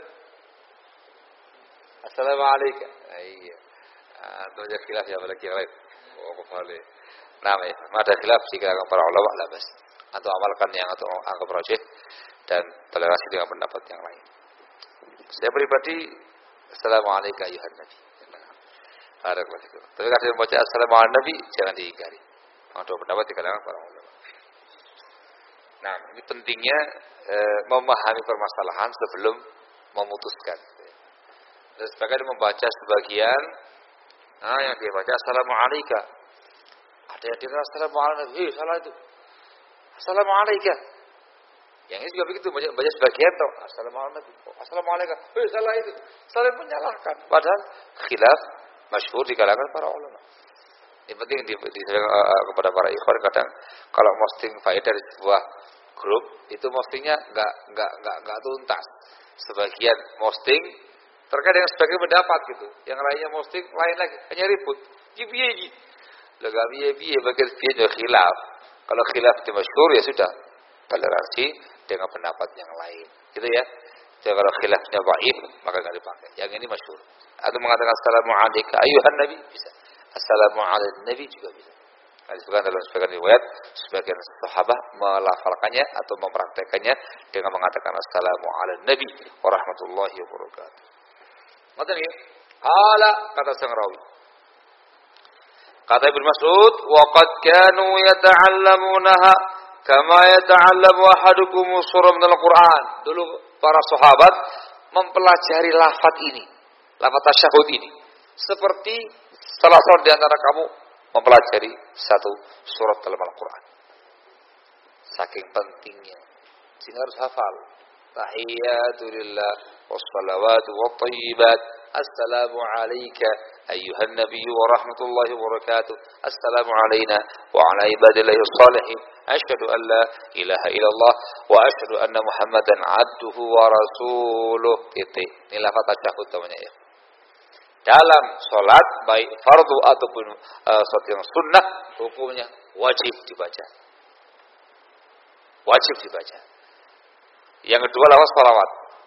[SPEAKER 1] Assalamu alayka. Iya. Antum ada khilaf ya pada yang lain. Oh, kembali. Nah, ya, ada khilaf di kalangan para ulama lah bas. Antum amalkan yang antum anggap rajih dan toleransi dengan pendapat yang lain. Saya pribadi assalamu alayka ayyuhan nabi. Barakallahu. Tapi kalau membaca assalamu ala nabi jangan diingkari. Ada pendapat di kalangan para ulama. Nah, ini pentingnya e, memahami permasalahan sebelum memutuskan. Dan sebagian membaca sebagian, nah yang dia baca assalamu alayka. Ada yang dia assalamu ala nabi, eh salah itu. Assalamu alayka. Yang ini juga begitu, banyak, banyak sebagian tau. Assalamualaikum. Assalamualaikum. Eh, salah itu. Saling menyalahkan. Padahal khilaf masyhur di kalangan para ulama. Ini penting di, di, uh, kepada para ikhwan, kadang kalau posting faedah di sebuah grup itu postingnya enggak enggak enggak enggak tuntas. Sebagian posting terkait dengan sebagian pendapat gitu. Yang lainnya posting lain lagi, hanya ribut. Piye iki? Lah gak piye-piye bagian piye khilaf. Kalau khilaf itu masyhur ya sudah. Toleransi dengan pendapat yang lain, gitu ya. Jadi kalau khilafnya dhaif maka enggak dipakai. Yang ini masyhur. Atau mengatakan assalamu alayka ayyuhan nabi bisa. Assalamu ala nabi juga bisa. Nah, disebutkan dalam sebagian riwayat sebagian sahabat melafalkannya atau mempraktekannya dengan mengatakan assalamu ala nabi wa rahmatullahi wa barakatuh. Ngoten nggih. Qala kata sang rawi. Kata Ibnu Mas'ud, wa qad kanu yata'allamunaha kama yata'allamu ahadukum surah minal Qur'an. Dulu para sahabat mempelajari lafaz ini, lafaz tasyahud ini, seperti salah seorang di antara kamu mempelajari satu surat dalam Al-Qur'an. Saking pentingnya, sehingga harus hafal. Tahiyatulillah wassalawatu wattayyibat. Assalamu alayka ayyuhan nabiyyu wa rahmatullahi wa barakatuh. Assalamu alayna wa ala ibadillahi shalihin. Asyhadu an la ilaha illallah wa asyhadu anna Muhammadan abduhu wa rasuluh. Titik. Ini lafaz tasyahud namanya ya. Dalam salat baik fardu ataupun uh, salat yang sunnah, hukumnya wajib dibaca. Wajib dibaca. Yang kedua lafaz salawat.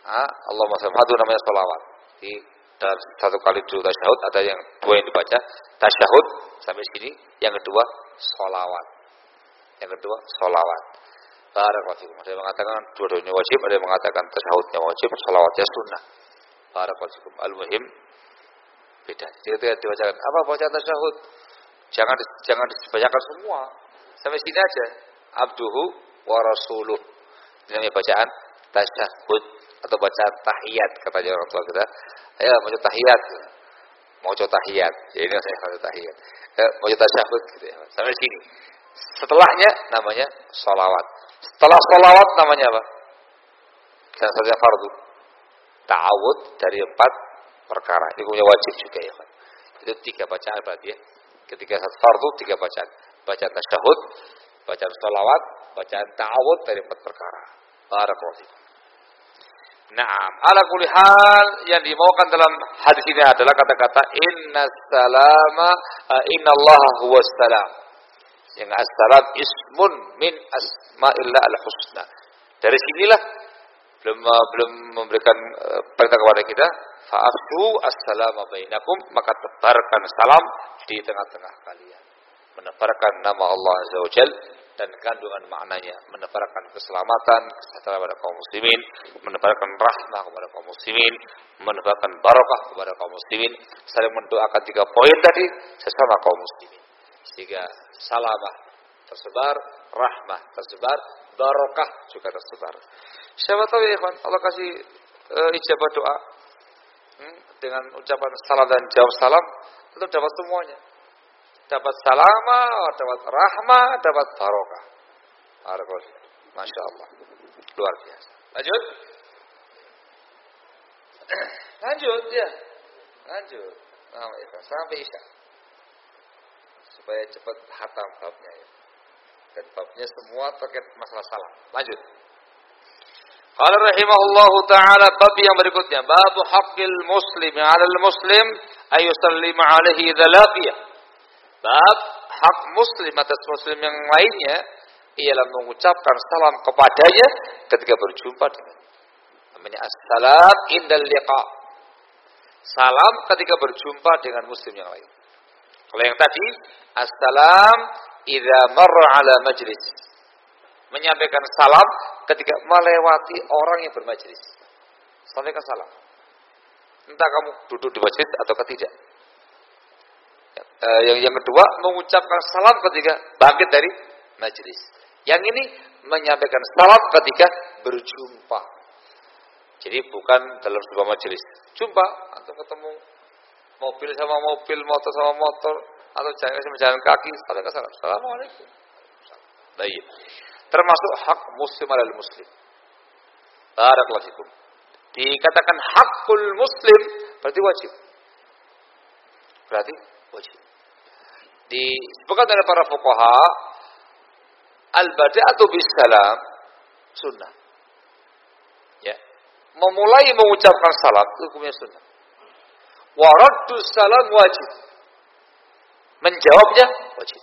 [SPEAKER 1] Ah, Allahumma shalli satu namanya sholawat. Di dalam satu kali dulu tasyahud ada yang dua yang dibaca tasyahud sampai sini, yang kedua sholawat. Yang kedua sholawat. Barakallahu fikum. Ada yang mengatakan dua-duanya wajib, ada yang mengatakan tasyahudnya wajib, sholawatnya sunnah. Barakallahu fikum. Al-muhim beda. Jadi ketika dibacakan apa bacaan tasyahud, jangan jangan dibacakan semua. Sampai sini aja. Abduhu wa rasuluh. Ini namanya bacaan tasyahud atau bacaan tahiyat katanya orang tua kita. Ayo mau tahiyat. Mau tahiyat. Jadi ini saya mau tahiyat. Mau tasyahud gitu ya. Sampai sini. Setelahnya namanya sholawat. Setelah sholawat namanya apa? Dan satunya fardu. Ta'awud dari empat perkara. Ini punya wajib juga ya. Itu tiga bacaan berarti ya. Ketika satu fardu tiga bacaan. Bacaan tasyahud, bacaan sholawat, bacaan ta'awud dari empat perkara. Barakallahu fikum. Naam, ala kulli hal yang dimaukan dalam hadis ini adalah kata-kata inna salama uh, innallaha huwas salam. Yang as-salam ismun min asma'illah al-husna. Dari sinilah belum uh, belum memberikan uh, perintah kepada kita fa'afshu as-salama bainakum, maka tebarkan salam di tengah-tengah kalian. Menebarkan nama Allah Azza wa Jalla dan kandungan maknanya, menebarkan keselamatan, kesejahteraan kepada kaum muslimin, menebarkan rahmah kepada kaum muslimin, menebarkan barakah kepada kaum muslimin, saling mendoakan tiga poin tadi sesama kaum muslimin. Sehingga salamah tersebar, rahmah tersebar, barakah juga tersebar. Siapa tahu ya ikhwan, Allah kasih e, ijabah doa hmm, dengan ucapan salam dan jawab salam, itu dapat semuanya. Dapat salama, dapat rahmah, dapat barokah. Barakallahu. Masya Allah. Luar biasa. Lanjut. Lanjut ya. Lanjut. Nah, sampai isya. Supaya cepat hatam babnya ya. Dan babnya semua terkait masalah salam. Lanjut. Qala rahimahullahu ta'ala, bab yang berikutnya, bab haqqil muslim 'alal muslim ayusallima 'alaihi idza laqiyah. Bab hak muslim atas muslim yang lainnya ialah mengucapkan salam kepadanya ketika berjumpa dengan. Namanya assalam indal liqa. Salam ketika berjumpa dengan muslim yang lain. Kalau yang tadi assalam idza marra ala majlis. Menyampaikan salam ketika melewati orang yang bermajlis. Sampaikan salam. Entah kamu duduk di masjid atau tidak. Uh, yang yang kedua mengucapkan salam ketika bangkit dari majelis. Yang ini menyampaikan salam ketika berjumpa. Jadi bukan dalam sebuah majelis. Jumpa atau ketemu mobil sama mobil, motor sama motor, atau jalan sama jalan kaki, sampaikan salam. Assalamualaikum. Baik. Termasuk hak muslim alal muslim. Barakallahu fikum. Dikatakan hakul muslim berarti wajib. Berarti wajib. Disebutkan oleh para fuqaha, al-bada'atu bis-salam sunnah. Ya. Memulai mengucapkan salam itu hukumnya sunnah. Wa raddus salam wajib. Menjawabnya wajib.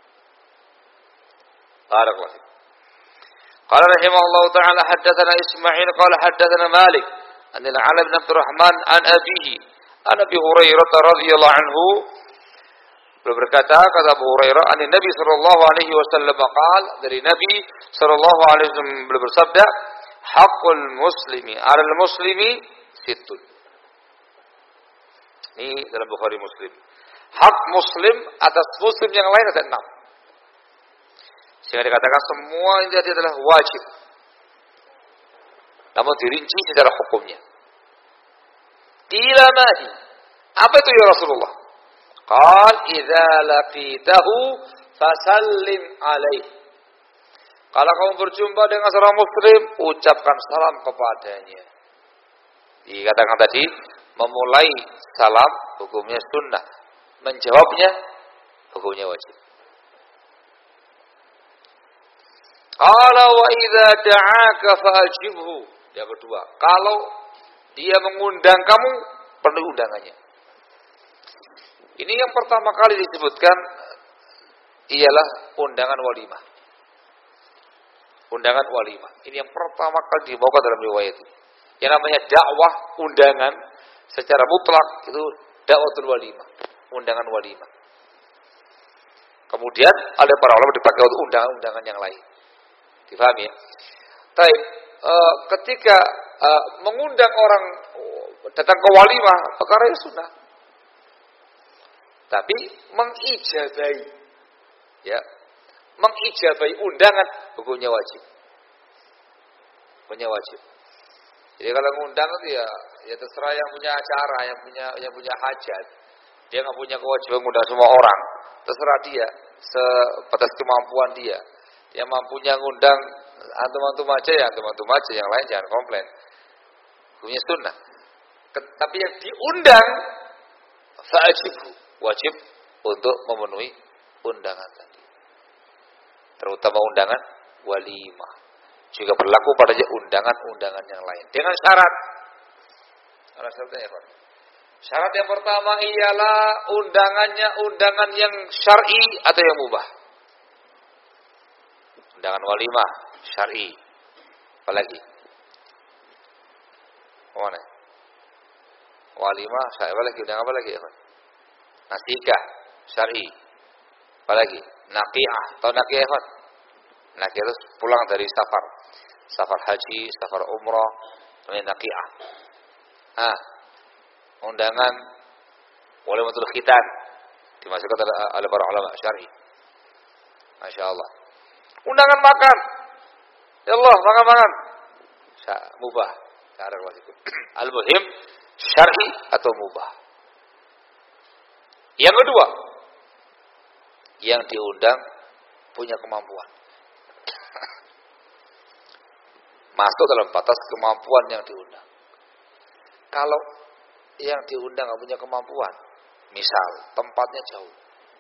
[SPEAKER 1] Barakallahu fiik. Qala rahimahullahu ta'ala haddatsana Ismail qala haddatsana Malik an al-'Ala bin Abdurrahman an abihi an Abi Hurairah radhiyallahu anhu berkata, kata Abu Hurairah, an Nabi sallallahu alaihi wasallam qaal, dari Nabi sallallahu alaihi wasallam beliau bersabda, haqqul muslimi 'alal muslimi sittun. Ini dalam Bukhari Muslim. Hak muslim atas muslim yang lain ada enam. Sehingga dikatakan semua ini adalah wajib. Namun dirinci secara hukumnya. Ila madi. Apa itu ya Rasulullah? Qal idza laqitahu fasallim alaih. Kalau kamu berjumpa dengan seorang muslim, ucapkan salam kepadanya. Dikatakan tadi, memulai salam hukumnya sunnah, menjawabnya hukumnya wajib. Qala wa idza da'aka fa'ajibhu. Yang kedua, kalau dia mengundang kamu, penuhi undangannya. Ini yang pertama kali disebutkan ialah undangan walimah. Undangan walimah. Ini yang pertama kali dibawakan dalam riwayat ini. Yang namanya dakwah, undangan secara mutlak itu dakwatul walimah, undangan walimah. Kemudian oleh para ulama dipakai untuk undangan-undangan yang lain. Difahami ya? Baik, e, ketika e, mengundang orang datang ke walimah, perkara yang sunnah. Tapi mengijabai, ya, mengijabai undangan hukumnya wajib. Hukumnya wajib. Jadi kalau ngundang itu ya, ya terserah yang punya acara, yang punya yang punya hajat. Dia nggak punya kewajiban ngundang semua orang. Terserah dia, sebatas kemampuan dia. Dia mampunya ngundang antum-antum aja ya, antum-antum aja, yang lain jangan komplain. Hukumnya sunnah. Tapi yang diundang wajib, wajib untuk memenuhi undangan tadi. Terutama undangan walimah. Juga berlaku padanya undangan-undangan yang lain. Dengan syarat. Ada syaratnya ya Pak. Syarat yang pertama ialah undangannya undangan yang syar'i atau yang mubah. Undangan walimah syar'i. Apalagi? Mana? Walimah syar'i. Apalagi? Undangan apa lagi ya Pak? Nasikah syar'i. Apalagi? Naqi'ah atau naqi'ah Pak? Naqi'ah itu pulang dari safar. Safar haji, safar umrah, namanya naqi'ah. Ah, undangan walimatul khitan dimasukkan oleh para ulama syar'i. Masya Allah. Undangan makan, ya Allah makan-makan, mubah. Cara wajib. Al-muhim syar'i atau mubah. Yang kedua, yang diundang punya kemampuan. Masuk dalam batas kemampuan yang diundang. Kalau yang diundang nggak punya kemampuan, misal tempatnya jauh,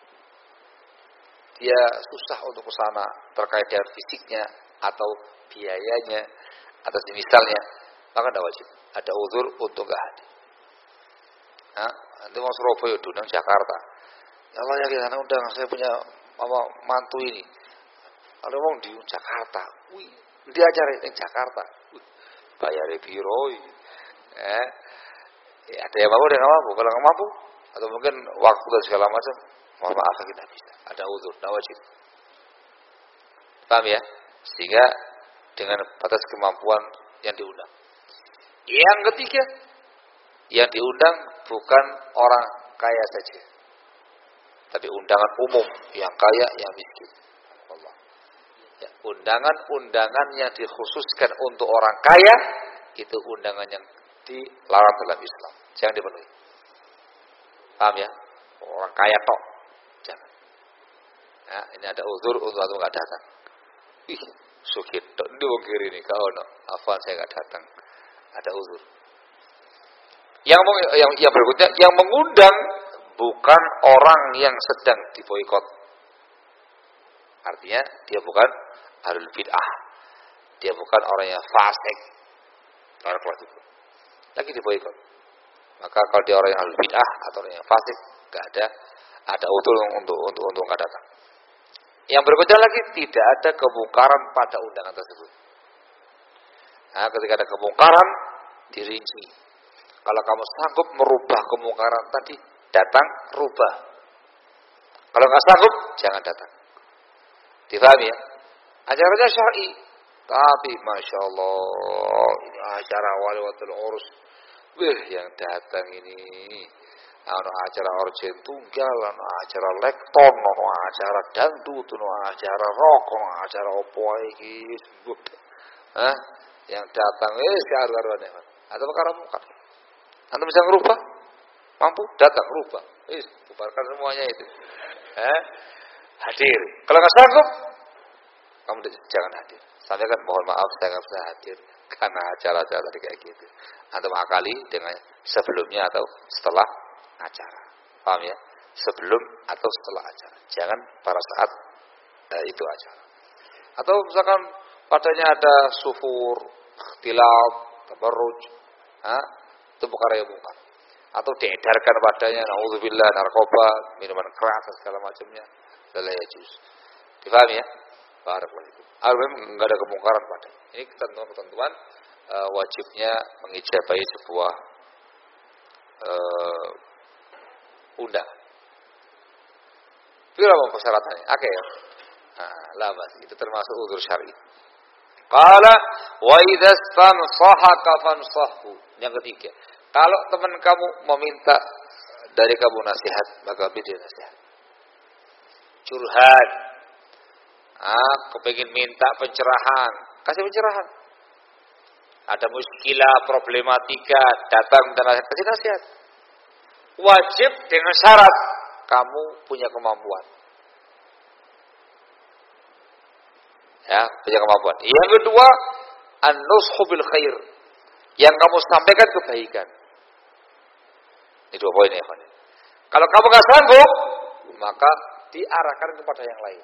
[SPEAKER 1] dia susah untuk ke sana terkait dengan fisiknya atau biayanya atau misalnya, maka tidak wajib. Ada uzur untuk nggak hadir. Nah, nanti mau Surabaya, diundang Jakarta. Ya Allah ya kita undang, saya punya mama mantu ini. Ada mau di Jakarta, wih, dia acara di Jakarta, wih, bayar biro, eh. Ya, ada yang mampu, ada yang nggak mampu. Kalau nggak mampu, atau mungkin waktu dan segala macam, mohon maaf kita bisa. Ada uzur, tidak wajib. Paham ya? Sehingga dengan batas kemampuan yang diundang. Yang ketiga, yang diundang bukan orang kaya saja, tapi undangan umum, yang kaya, yang miskin. Allah. Ya, undangan-undangan yang dikhususkan untuk orang kaya, itu undangan yang dilarang dalam Islam. Jangan dipenuhi. Paham ya? Orang kaya tok. Jangan. Nah, ini ada uzur untuk aku nggak datang. Ih, sukit tok ndi wong kiri ini kau no. Afwan saya nggak datang. Ada uzur. Yang yang yang berikutnya yang mengundang bukan orang yang sedang diboikot. Artinya dia bukan ahlul bid'ah. Dia bukan orang yang fasik. Orang kelas itu. Lagi diboikot. Maka kalau dia orang yang ahlul bid'ah atau orang yang fasik, enggak ada ada utul untuk untuk untuk enggak datang. Yang berikutnya lagi tidak ada kemungkaran pada undangan tersebut. Nah, ketika ada kemungkaran dirinci. Kalau kamu sanggup merubah kemungkaran tadi, datang rubah. Kalau enggak sanggup, jangan datang. Difahami ya? Acaranya syar'i. Tapi Masya Allah, ini acara walimatul urus. Wih, yang datang ini ana acara orjen tunggal, ana acara lekton, ana acara dangdut, ana acara rock, ana acara opo iki sebut. Hah? Yang datang wis karo-karone. Atau perkara mungkar. Anda bisa ngerubah? Mampu datang rubah. Wis bubarkan semuanya itu. Hah? Hadir. Kalau enggak sanggup, kamu jangan hadir. Saya kan mohon maaf saya nggak bisa hadir karena acara-acara tadi kayak gitu. Antum akali dengan sebelumnya atau setelah acara. Paham ya? Sebelum atau setelah acara. Jangan pada saat eh, itu acara. Atau misalkan padanya ada sufur, ikhtilaf, tabarruj, ah, itu perkara yang mungkar. Atau diedarkan padanya naudzubillah narkoba, minuman keras dan segala macamnya. La yajuz. Difahami ya? Barakallahu fikum. Al-muhim enggak ada kemungkaran pada. Ini ketentuan-ketentuan uh, wajibnya mengijabahi sebuah uh, undang. Berapa persyaratannya? Oke ya. Nah, labas itu termasuk udzur syar'i. Qala wa idza stansahaka fansahhu. Yang ketiga, kalau teman kamu meminta dari kamu nasihat, maka beri nasihat. Curhat. Ah, kepengin minta pencerahan, kasih pencerahan. Ada muskilah, problematika, datang minta nasihat, kasih nasihat. Wajib dengan syarat kamu punya kemampuan. Ya, punya kemampuan. Yang kedua, an-nushu bil khair. Yang kamu sampaikan kebaikan. Ini dua poin ya, kawan. Kalau kamu enggak sanggup, maka diarahkan kepada yang lain.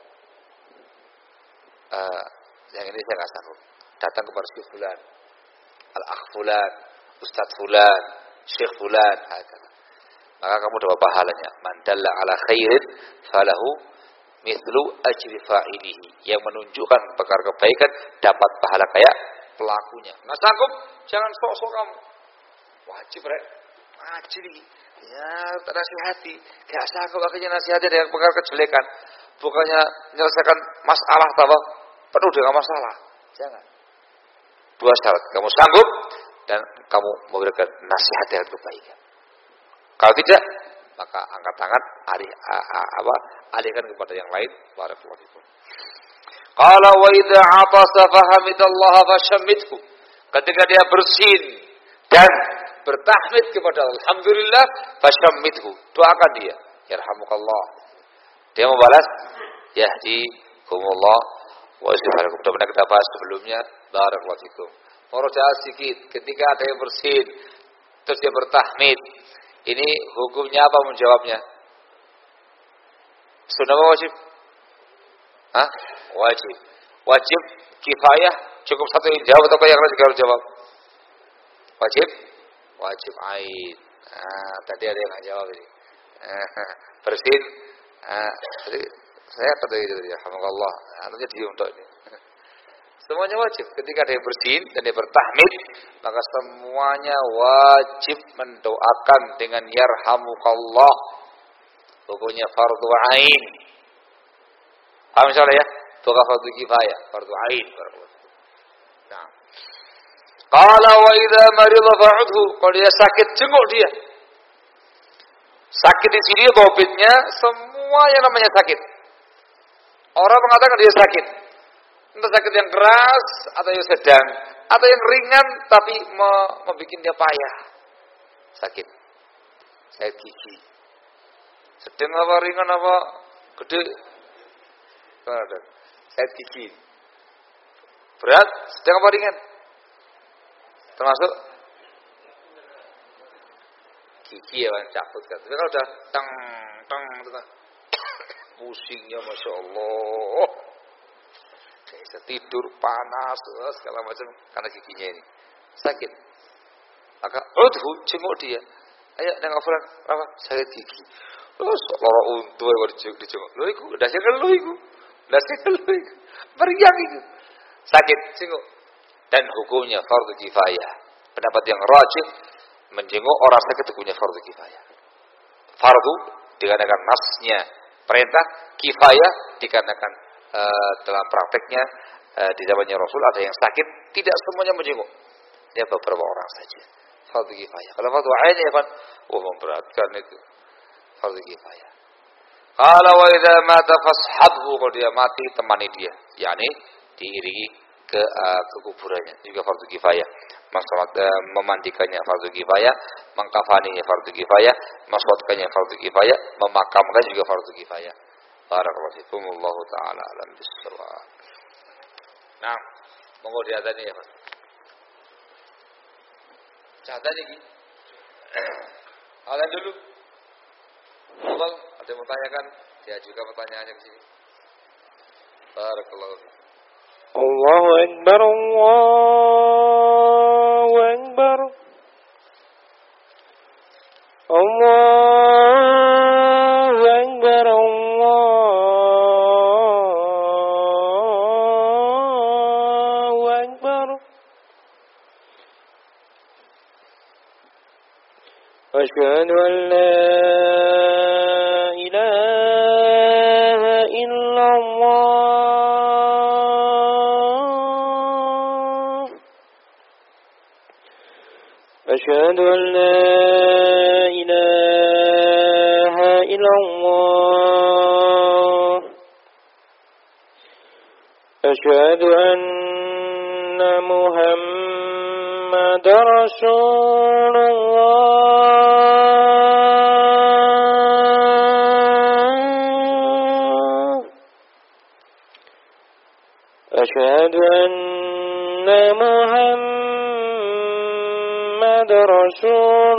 [SPEAKER 1] Uh, yang ini saya enggak sanggup. Datang kepada Syekh fulan, al-akh fulan, ustaz fulan, syekh fulan, maka kamu dapat pahalanya. Man dalla ala khairin falahu mithlu ajri fa'ilihi. Yang menunjukkan perkara kebaikan dapat pahala kayak pelakunya. Enggak sanggup, jangan sok-sok kamu. Wajib rek. Wajib nih. Ya, tak nasihati. Enggak sanggup akhirnya nasihati dengan perkara kejelekan. Bukannya menyelesaikan masalah apa? Penuh dengan masalah. Jangan. Dua syarat, kamu sanggup dan kamu memberikan nasihat dengan kebaikan. Kalau tidak, maka angkat tangan, alih, apa, alihkan kepada yang lain. Barakallahu fikum. Qala wa idza 'atasa fahamidallaha fashammithu. Ketika dia bersin dan bertahmid kepada Allah, alhamdulillah, fashammithu. Doakan dia, yarhamukallah. Dia membalas, yahdikumullah wa yuslih. Mudah-mudahan kita bahas sebelumnya. Barakallahu fikum. Murajaah sedikit, ketika ada yang bersin terus dia bertahmid, ini hukumnya apa menjawabnya? Sunnah apa wajib? Hah? Wajib. Wajib kifayah, cukup satu yang jawab atau yang lain juga harus jawab? Wajib? Wajib ain. Nah, tadi ada yang nggak jawab ini. Bersin. Nah, tadi saya kata itu tadi, alhamdulillah. Artinya diem untuk ini. Semuanya wajib. Ketika dia bersin dan dia bertahmid, maka semuanya wajib mendoakan dengan yarhamukallah. Pokoknya fardu ain. Paham insyaallah ya? Bukan fardu kifayah, fardu ain. Nah. Qala wa idza marida fa'udhu. Kalau dia sakit, jenguk dia. Sakit di sini bobitnya semua yang namanya sakit. Orang mengatakan dia sakit. Entah sakit yang keras atau yang sedang atau yang ringan tapi membuat dia payah. Sakit. Sakit gigi. Sedang apa ringan apa gede? Ada. Sakit gigi. Berat, sedang apa ringan? Termasuk gigi ya kan cabut kan. Tapi kalau udah teng teng pusingnya masya Allah. Bisa tidur panas segala macam karena giginya ini sakit. Maka udhu jenguk dia. Ayo nang fulan apa sakit gigi. Terus lara untu kok dijenguk dijenguk. Lho iku ndak sing lho iku. Ndak sing lho iku. Meriang iku. Sakit jenguk. Dan hukumnya fardu kifayah. Pendapat yang rajih menjenguk orang sakit hukumnya fardu kifayah. Fardu dikarenakan nasnya perintah, kifayah dikarenakan uh, dalam prakteknya uh, di zamannya Rasul ada yang sakit, tidak semuanya menjenguk. Ya beberapa orang saja. Fardu kifayah. Kalau fardu ain ya kan, wah memberatkan itu. Fardu kifayah. Qala wa idza mata fashabhu, kalau dia mati temani dia, yakni diiringi ke uh, ke kuburannya, juga fardu kifayah. Masalah uh, memandikannya fardu kifayah, mengkafaninya fardu kifayah, maswatkannya fardu kifayah, memakamkan juga fardu kifayah. Barakallahu fikum, wallahu taala alam bis-shawab. Nah, monggo diadani ya, Mas. Cadani iki. Alan dulu. Awal ada yang mau tanyakan, diajukan pertanyaannya ke sini. Barakallahu fikum.
[SPEAKER 2] Allahu Akbar, Allahu Akbar, Allahu Akbar, Allahu Akbar. أشهد أن لا إله إلا الله أشهد أن لا إله إلا الله أشهد أن محمد رسول الله أشهد أن محمد رسول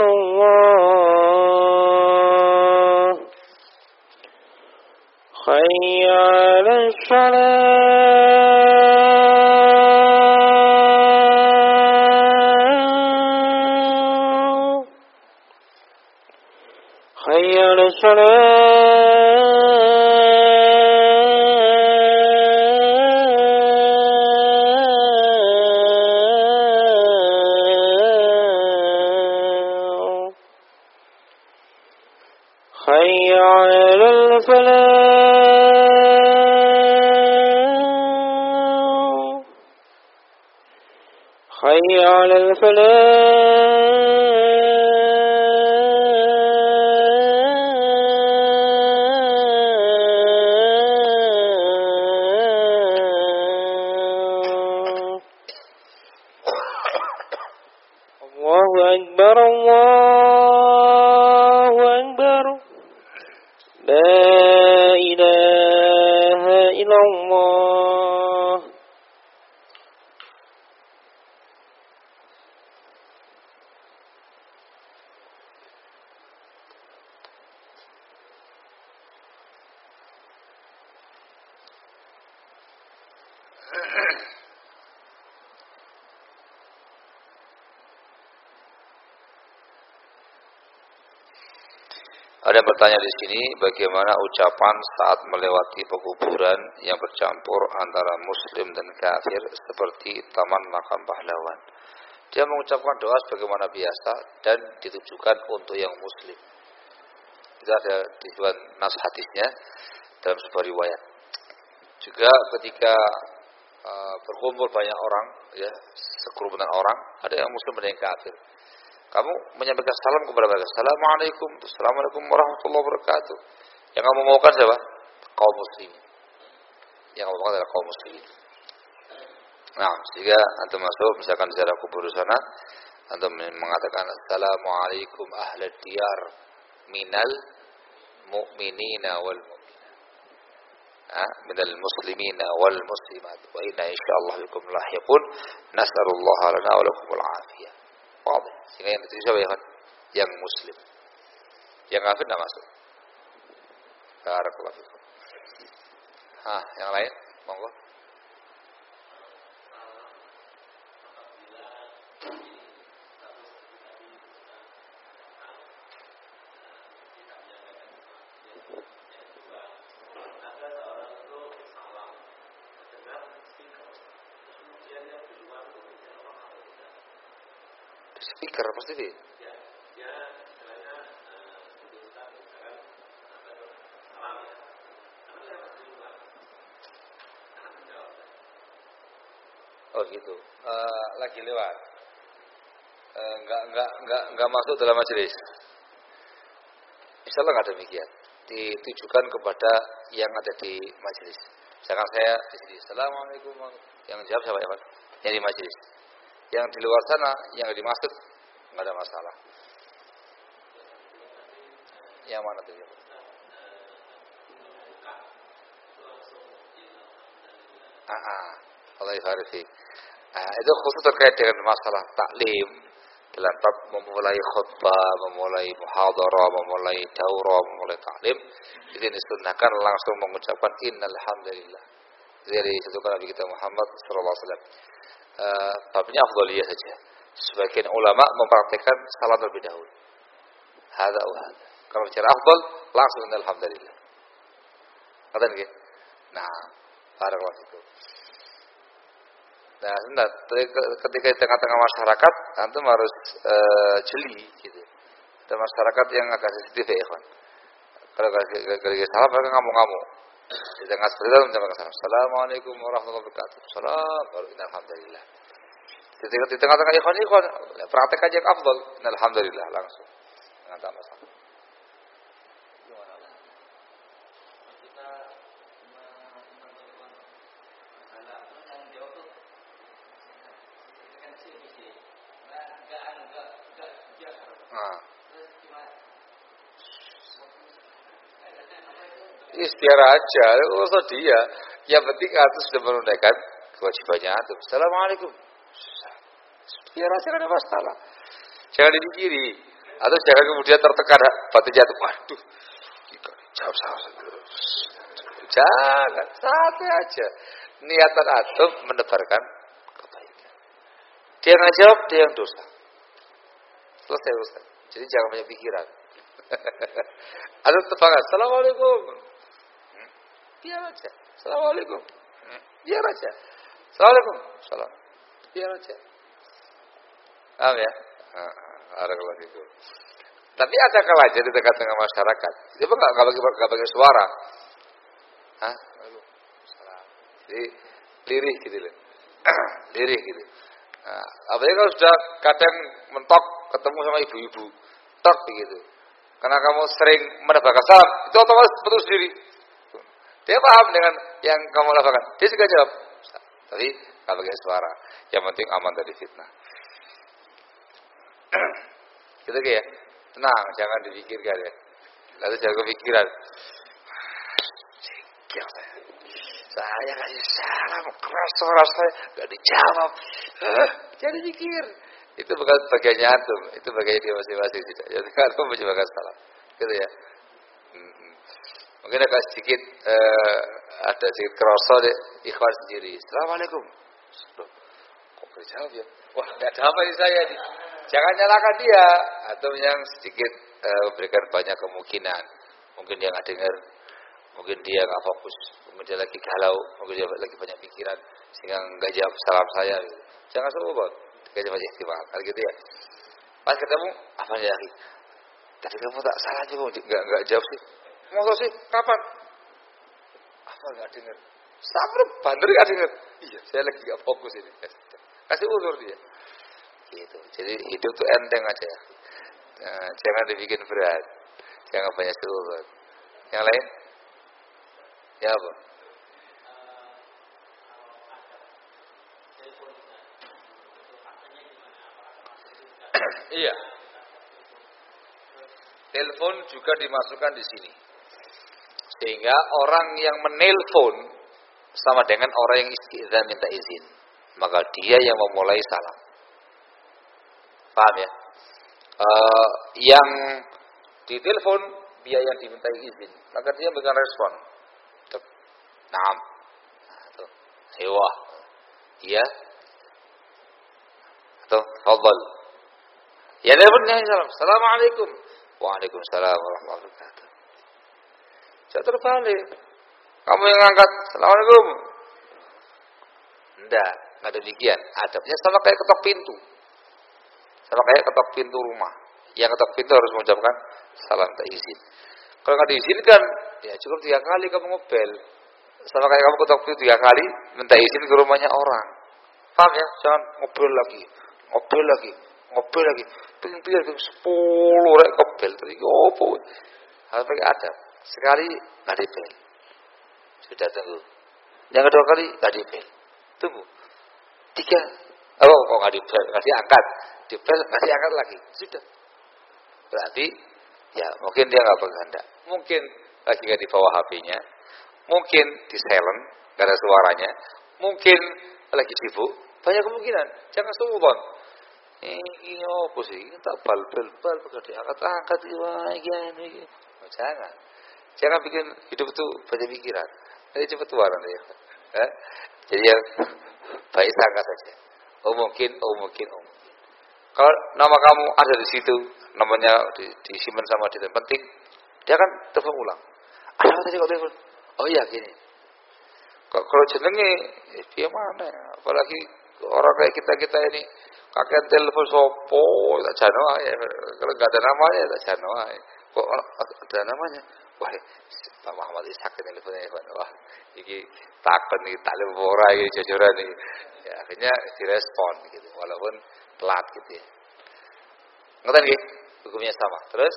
[SPEAKER 2] الله حي على الصلاة حي على الصلاة حي على الفلاح حي على الفلاح الله أكبر الله أكبر لا إله إلا الله
[SPEAKER 1] Ada bertanya di sini, bagaimana ucapan saat melewati pekuburan yang bercampur antara muslim dan kafir seperti taman makam pahlawan. Dia mengucapkan doa sebagaimana biasa dan ditujukan untuk yang muslim. Itu ada di dalam nas hadisnya dalam sebuah riwayat. Juga ketika uh, berkumpul banyak orang, ya, sekerumunan orang, ada yang muslim ada yang kafir. Kamu menyampaikan salam kepada mereka. Assalamualaikum, Assalamualaikum warahmatullahi wabarakatuh. Yang kamu maukan siapa? Kaum muslimin. Yang kamu maukan adalah kaum muslimin. Nah, jika antum masuk, misalkan di daerah kubur sana, antum mengatakan Assalamualaikum ahlad diyar minal mu'minina wal mu'minat. Ah, minal muslimina wal muslimat. Wa inna insyaallah bikum lahiqun. Nas'alullah lana wa lakumul afiyah. Wadah. Sehingga yang dituju siapa ya kan? Yang muslim. Yang kafir tidak masuk. Barakallahu fikum. Hah, yang lain? Monggo. Speaker pasti deh. Ya, ya, istilahnya Ustaz misalkan salam ya. Tapi saya pasti lupa. Karena menjawab. Oh gitu. Uh, lagi lewat. Uh, enggak enggak enggak enggak masuk dalam majelis. Insyaallah enggak demikian. Ditujukan kepada yang ada di majelis. Misalkan saya di sini, Assalamualaikum. Yang jawab siapa ya, Pak? Yang di majelis. Yang di luar sana, yang dimaksud nggak ada masalah. Yang mana tuh? Ah, ah, Allah yafarifi. Ah, itu khusus terkait dengan masalah taklim, dalam bab memulai khutbah, memulai muhadarah, memulai daurah, memulai taklim, itu disunnahkan langsung mengucapkan innal hamdalillah. Dari satu Nabi kita Muhammad sallallahu alaihi wasallam. Uh, babnya afdhaliyah saja. Sebagian ulama mempraktikkan salam terlebih dahulu. Hada wa hada. Kalau bicara afdal, langsung alhamdulillah. Kata nggih? Nah, barakallahu fikum. Nah, sebentar, ketika di tengah-tengah masyarakat, antum harus uh, jeli gitu. dan masyarakat yang agak sensitif ya ikhwan. Kalau gara-gara salam mereka ngamuk-ngamuk. Di tengah seperti itu mengucapkan salam. Assalamualaikum warahmatullahi wabarakatuh. Salam baru alhamdulillah. Di tengah-tengah ikhwan ikhwan praktek aja yang afdal. Alhamdulillah langsung. Enggak ada masalah. Nah. Istiara aja, usah dia. Yang penting antum sudah menunaikan kewajibannya antum. Assalamualaikum. Biar aja kan ada masalah. Jangan dipikiri. Atau jangan kemudian tertekan batu jatuh. Waduh. Jawab salah. Jangan. Santai aja. Niatan antum menebarkan kebaikan. Dia nggak jawab, dia yang dosa. Selesai Ustaz. Jadi jangan banyak pikiran. Antum tepangan. Assalamualaikum. Biar aja. Assalamualaikum. Biar aja. Assalamualaikum. Salam. Biar aja. Paham ya? Ada kalau gitu. Tapi ada kalanya di tengah-tengah masyarakat. Dia enggak enggak bagi enggak bagi suara. Hah? Salam. Jadi lirih gitu loh. Lirih gitu. Nah, apalagi kalau sudah kadang mentok ketemu sama ibu-ibu, tok begitu. Karena kamu sering menebarkan salam, itu otomatis putus diri. Dia paham dengan yang kamu lakukan. Dia juga jawab. Tapi enggak pakai suara. Yang penting aman dari fitnah. Gitu ya. Tenang, jangan dipikirkan ya. Lalu jangan kepikiran. Jengkel saya. Saya kasih salam keras suara saya enggak dijawab. Uh, jangan dipikir. Itu bukan bagiannya antum, itu bagiannya dia masing-masing tidak. Jadi antum mencoba salam. Gitu ya. Hmm. Mungkin agak sedikit uh, ada sedikit kerasa deh ikhwan sendiri. Assalamualaikum. Kok berjawab ya? Wah, enggak ada apa di saya nih. Jangan nyalakan dia atau yang sedikit uh, memberikan banyak kemungkinan. Mungkin dia nggak dengar, mungkin dia nggak fokus, mungkin dia lagi galau, mungkin dia lagi banyak pikiran sehingga nggak jawab salam saya. Gitu. Jangan sobat, dikasih banyak istimewa, kalau gitu ya. Pas ketemu, apa ya? Tadi kamu tak salah juga, nggak nggak jawab sih. Masa sih? Kapan? Apa nggak dengar? Sampai bandar nggak dengar. Iya, saya lagi nggak fokus ini. Kasih ulur dia. Gitu. Jadi hidup tuh enteng aja ya. Nah, jangan dibikin berat. Jangan banyak suruh. Yang lain? Ya apa? Iya. Telepon juga dimasukkan di sini. Sehingga orang yang menelpon sama dengan orang yang isti'dzan minta izin. Maka dia yang memulai salam. Paham ya? Uh, yang ditelepon dia yang dimintai izin, maka dia berikan respon. Tuh. Naam. Tuh. Ewa. Iya. Tuh, fadhal. Ya teleponnya salam. Assalamualaikum. Waalaikumsalam warahmatullahi wabarakatuh. Saya terbalik. Kamu yang angkat. Assalamualaikum. Enggak, enggak demikian. Adabnya sama kayak ketok pintu. Sama kayak ketok pintu rumah. Yang ketok pintu harus mengucapkan salam tak izin. Kalau nggak diizinkan, ya cukup tiga kali kamu ngobel. Sama kayak kamu ketok pintu tiga kali, minta izin ke rumahnya orang. Paham ya? Jangan ngobel lagi, ngobel lagi, ngobel lagi. Pilih-pilih sepuluh rek ngobel. Terus apa? Harus pakai adab. Sekali nggak dibel, sudah tunggu. Yang kedua kali nggak dibel, tunggu. Tiga, oh kok nggak dibel, nggak diangkat. Dibel, kasih angkat lagi. Sudah. Berarti, ya mungkin dia nggak berganda. Mungkin lagi nggak di bawah H P-nya. Mungkin di silent, nggak ada suaranya. Mungkin lagi sibuk. Banyak kemungkinan. Jangan suudon. Ini apa sih? Tak bal-bal-bal. Bukan diangkat-angkat. Ini. Jangan. Jangan bikin hidup itu banyak pikiran. Nanti cepat tua nanti. Ya. Jadi yang baik sangka saja. Oh mungkin, oh mungkin, oh mungkin. Kalau nama kamu ada di situ, namanya di, disimpan sama dia, penting, dia akan telepon ulang. Ada apa tadi kok telepon? Oh iya gini. Kalau jenenge, eh, dia mana? Apalagi orang kayak kita kita ini Kakek telepon sopo, tak jano ae. Kalau enggak ada namanya tak jano ae. Kok ada namanya? Wah, Pak Muhammad Ishak teleponnya Pak. Wah, iki takon iki telepon ora iki jajaran iki. Ya akhirnya direspon gitu walaupun telat gitu ya. Ngoten nggih, hukumnya sama. Terus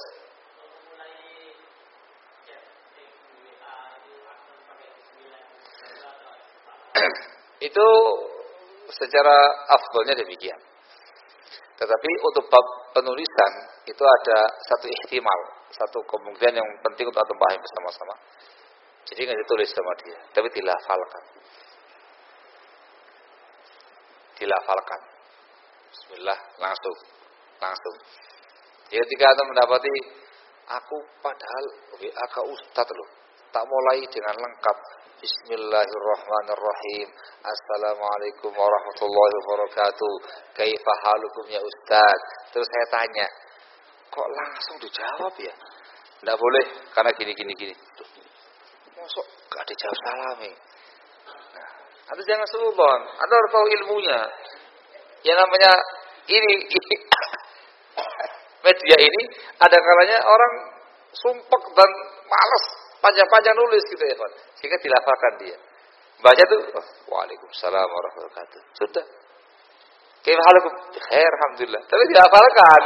[SPEAKER 1] itu secara afdolnya demikian. Tetapi untuk bab penulisan itu ada satu ihtimal, satu kemungkinan yang penting untuk antum pahami bersama-sama. Jadi nggak ditulis sama dia, tapi dilafalkan. Dilafalkan. Bismillah, langsung, langsung. Jadi ketika antum mendapati, aku padahal W A ke Ustadz loh, tak mulai dengan lengkap. Bismillahirrahmanirrahim. Assalamualaikum warahmatullahi wabarakatuh. Kaifa halukum ya Ustaz? Terus saya tanya, kok langsung dijawab ya? Tidak boleh, karena gini gini gini. Masuk gak dijawab salami. Nah, Anda jangan suudzon. Anda harus tahu ilmunya. Yang namanya ini, ini media ini ada kalanya orang sumpek dan malas panjang-panjang nulis gitu ya Pak. Sehingga dilafalkan dia. Baca tuh, oh, waalaikumsalam warahmatullahi wabarakatuh. Sudah. Kaifa halukum? Khair, alhamdulillah. Tapi dilafalkan.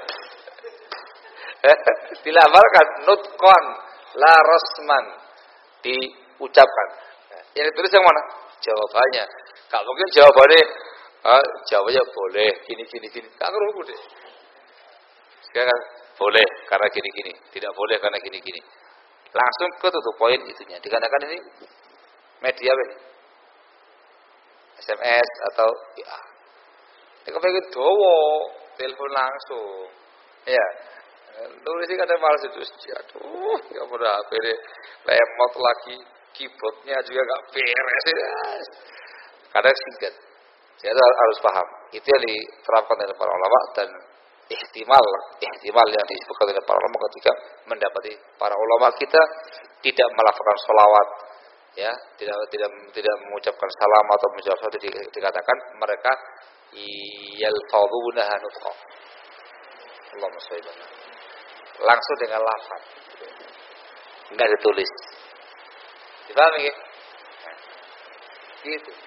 [SPEAKER 1] Dilafalkan nutqan la rasman, diucapkan. Yang ditulis yang mana? Jawabannya. Enggak mungkin jawabannya ah, jawabannya boleh gini gini gini. Enggak ngerti deh. Sekarang boleh karena gini gini, tidak boleh karena gini gini. Langsung ke tutup poin itunya. Dikarenakan ini media apa? S M S atau ya. Nek pengen dowo, telepon langsung. Ya. Nulis iki kadang malas itu. Aduh, ya udah H P lemot lagi, keyboardnya juga enggak beres. Kadang singkat. Jadi harus paham. Itu yang diterapkan oleh para ulama dan ihtimal, ihtimal yang disebutkan oleh para ulama ketika mendapati para ulama kita tidak melakukan sholawat, ya, tidak tidak tidak mengucapkan salam atau menjawab sesuatu di, dikatakan mereka yalfadhunaha nutqa. Allahumma shalli ala langsung dengan lafaz, enggak ditulis. Dipahami ya? Gitu.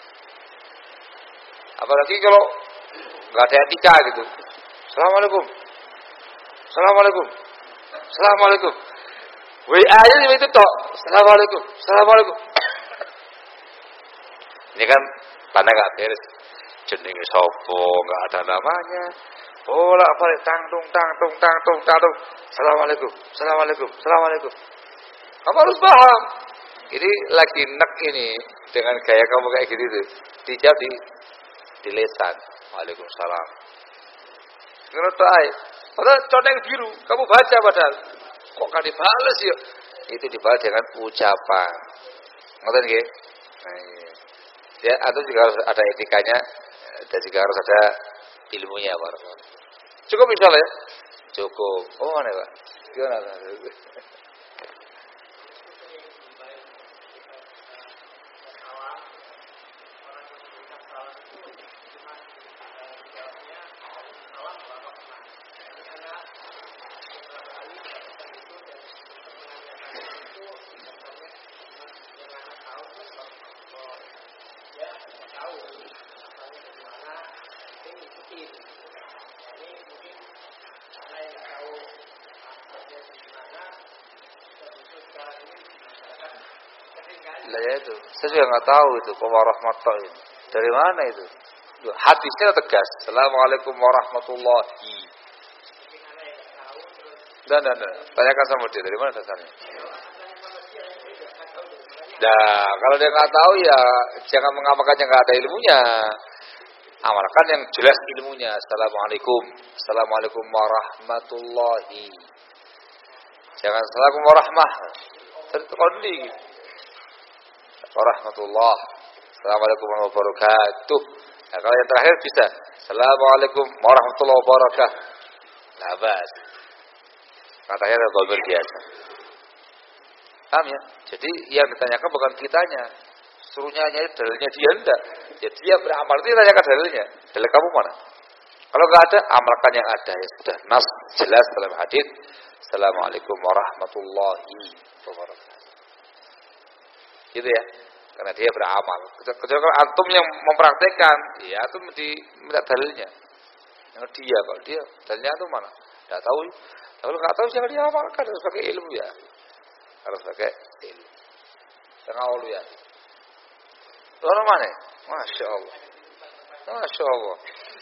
[SPEAKER 1] Apalagi kalau enggak ada etika gitu. Assalamualaikum. Assalamualaikum. Assalamualaikum. W A-nya itu tok. Assalamualaikum. Assalamualaikum. Ini kan tanda enggak beres. Jenenge sapa enggak ada namanya. Bolak-balik tangtung tangtung tangtung tangtung. Assalamualaikum. Assalamualaikum. Assalamualaikum. Kamu harus paham. Ini lagi nek ini dengan gaya kamu kayak gitu tuh. Dijawab di di lisan. Waalaikumsalam. Menurut ay, padahal coneng biru, kamu baca padahal. Kok kan dibales ya? Itu dibalas dengan ucapan. Ngerti nggih? Nah, iya. Ya, atau juga harus ada etikanya dan juga harus ada ilmunya, Pak. Cukup misalnya ya? Cukup. Oh, mana, Pak? Gimana? Lah ya itu, saya juga nggak tahu itu warahmatullahi. Dari mana itu? Hadisnya tegas. Assalamualaikum warahmatullahi. Dan dan, dan. Tanyakan sama dia dari mana dasarnya. Nah, kalau dia nggak tahu ya jangan mengamalkan yang nggak ada ilmunya. Amalkan yang jelas ilmunya. Assalamualaikum. Assalamualaikum warahmatullahi. Jangan assalamualaikum warahmah. Terkondi. Warahmatullah. Assalamualaikum warahmatullahi wabarakatuh. Nah, kalau yang terakhir bisa. Assalamualaikum warahmatullahi wabarakatuh. Nah, bas. Katanya ada domir biasa. Paham ya? Jadi yang ditanyakan bukan kitanya. Suruhnya hanya dalilnya dia enggak. Ya dia beramal itu ditanyakan dalilnya. Dalil kamu mana? Kalau nggak ada, amalkan yang ada. Ya sudah, nas jelas dalam hadis. Assalamualaikum warahmatullahi wabarakatuh. Gitu ya. Karena dia beramal. Kecuali kalau antum yang mempraktekkan, ya antum di minta dalilnya. Yang dia, kalau dia dalilnya antum mana? Tidak tahu. Kalau nggak tahu jangan diamalkan, harus pakai ilmu ya. Harus pakai ilmu. Jangan awal ya. Orang mana? Masya Allah. Masya Allah.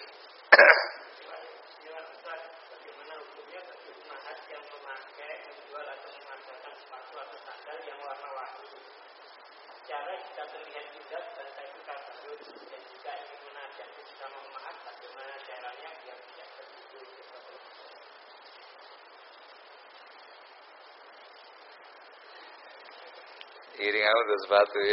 [SPEAKER 3] Cara kita terlihat juga bahasa itu tabarruk dan jika ingin menasihati sesama umat bagaimana caranya biar tidak tertidur.
[SPEAKER 1] Iring aku udah sepatu ya.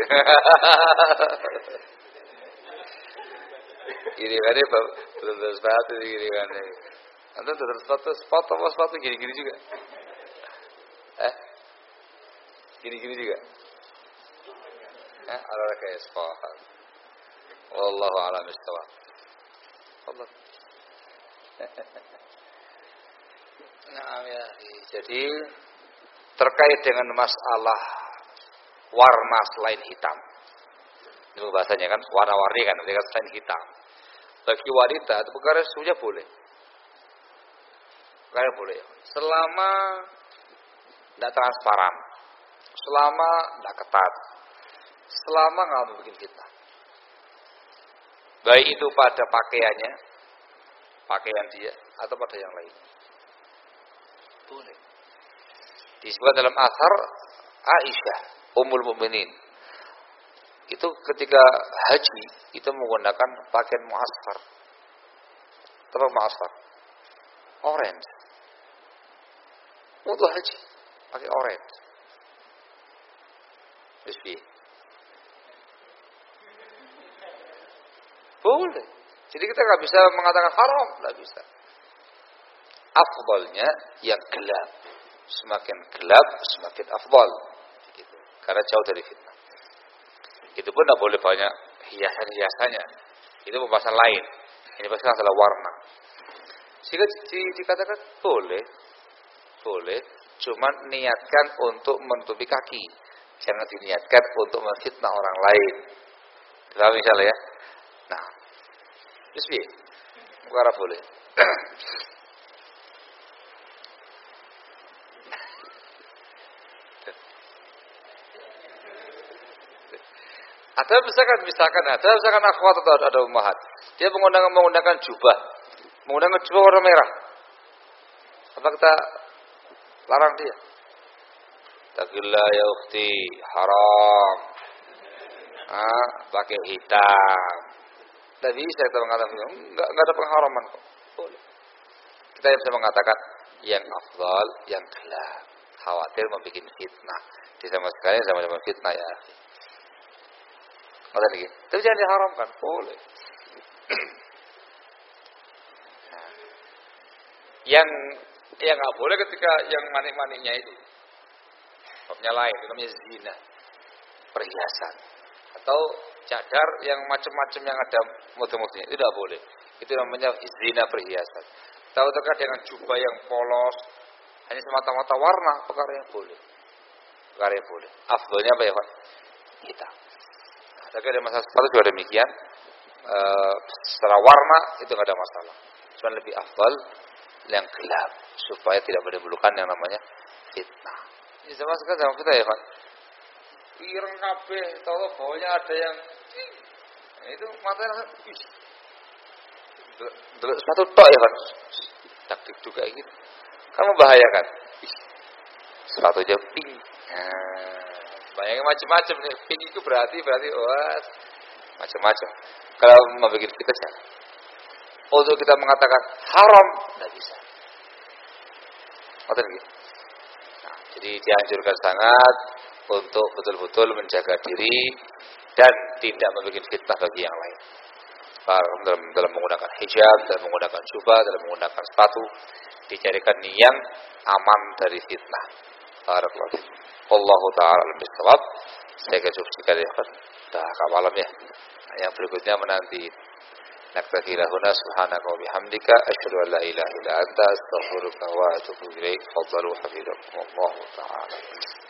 [SPEAKER 1] Iringannya betul sepatu iringannya. Anda tuh sepatu sepatu apa sepatu gini-gini juga? Eh? Gini-gini juga? Eh, ala kayak sepatu. Wallahu a'lam bishawab. Allah. Nah, ya. Jadi terkait dengan masalah warna selain hitam. Itu bahasanya kan warna-warni kan, mereka selain hitam. Bagi wanita itu perkara sudah boleh. Perkara boleh. Selama tidak transparan, selama tidak ketat, selama nggak bikin fitnah. Baik itu pada pakaiannya, pakaian dia, atau pada yang lain. Boleh. Disebut dalam asar Aisyah, Ummul Mukminin. Itu ketika haji, itu menggunakan pakaian mu'asfar. Apa mu'asfar? Orange. Untuk haji, pakai orange. Terus boleh. Jadi kita nggak bisa mengatakan haram, nggak bisa. Afdalnya yang gelap. Semakin gelap, semakin afdal. Gitu. Karena jauh dari fitnah. Itu pun tidak boleh banyak hiasan-hiasannya. Itu pembahasan lain. Ini pasti masalah warna. Sehingga di, dikatakan boleh, boleh. Cuman niatkan untuk menutupi kaki. Jangan diniatkan untuk memfitnah orang lain. Kalau misalnya ya. Nah, bismi, bukan boleh. Ada misalkan, misalkan ada misalkan akhwat atau ada ummahat. Dia menggunakan menggunakan jubah, menggunakan jubah warna merah. Apa kita larang dia? Taqillah ya ukhti, haram. Ah, pakai hitam. Tidak bisa kita mengatakan enggak, enggak ada pengharaman kok. Boleh. Kita bisa mengatakan yang afdal, yang gelap. Khawatir membuat fitnah. Di sama sekali sama-sama fitnah ya. Ada lagi. Tapi jangan diharamkan. Boleh. Nah. Yang yang nggak boleh ketika yang manik-maniknya itu. Babnya lain, itu namanya zina. Perhiasan. Atau cadar yang macam-macam yang ada motif-motifnya. Itu tidak boleh. Itu namanya zina perhiasan. Tahu terkait dengan jubah yang polos, hanya semata-mata warna, perkara yang boleh. Perkara yang boleh. Afdalnya apa ya Pak? Hitam. Nah, tapi ada masalah sepatu juga demikian. E, secara warna itu tidak ada masalah. Cuma lebih afdal yang gelap supaya tidak menimbulkan yang namanya fitnah. Ini sama sekali sama kita ya Pak. Ireng kabeh, tahu bawahnya ada yang nah, itu matanya ih. Delok sepatu tok ya kan. Taktik juga gitu. Kan membahayakan. Ih. Sepatu aja pink. Nah, bayangin macam-macam nih. Pink itu berarti berarti wah macam-macam. Kalau membuat kita jangan. Untuk kita mengatakan haram tidak bisa. Betul gitu. Nah, jadi dianjurkan sangat untuk betul-betul menjaga diri dan tidak membuat fitnah bagi yang lain. Dalam, dalam menggunakan hijab, dalam menggunakan jubah, dalam menggunakan sepatu, dicarikan yang aman dari fitnah. Barakallahu fiik. Wallahu ta'ala alam bisawab. Saya akan cukup sekali ya kan. Dah malam ya. Nah, yang berikutnya menanti. Naktafi lahuna subhanaka wa bihamdika asyhadu an la ilaha illa anta astaghfiruka wa atubu ilaik. Fadhalu hafizakumullah taala.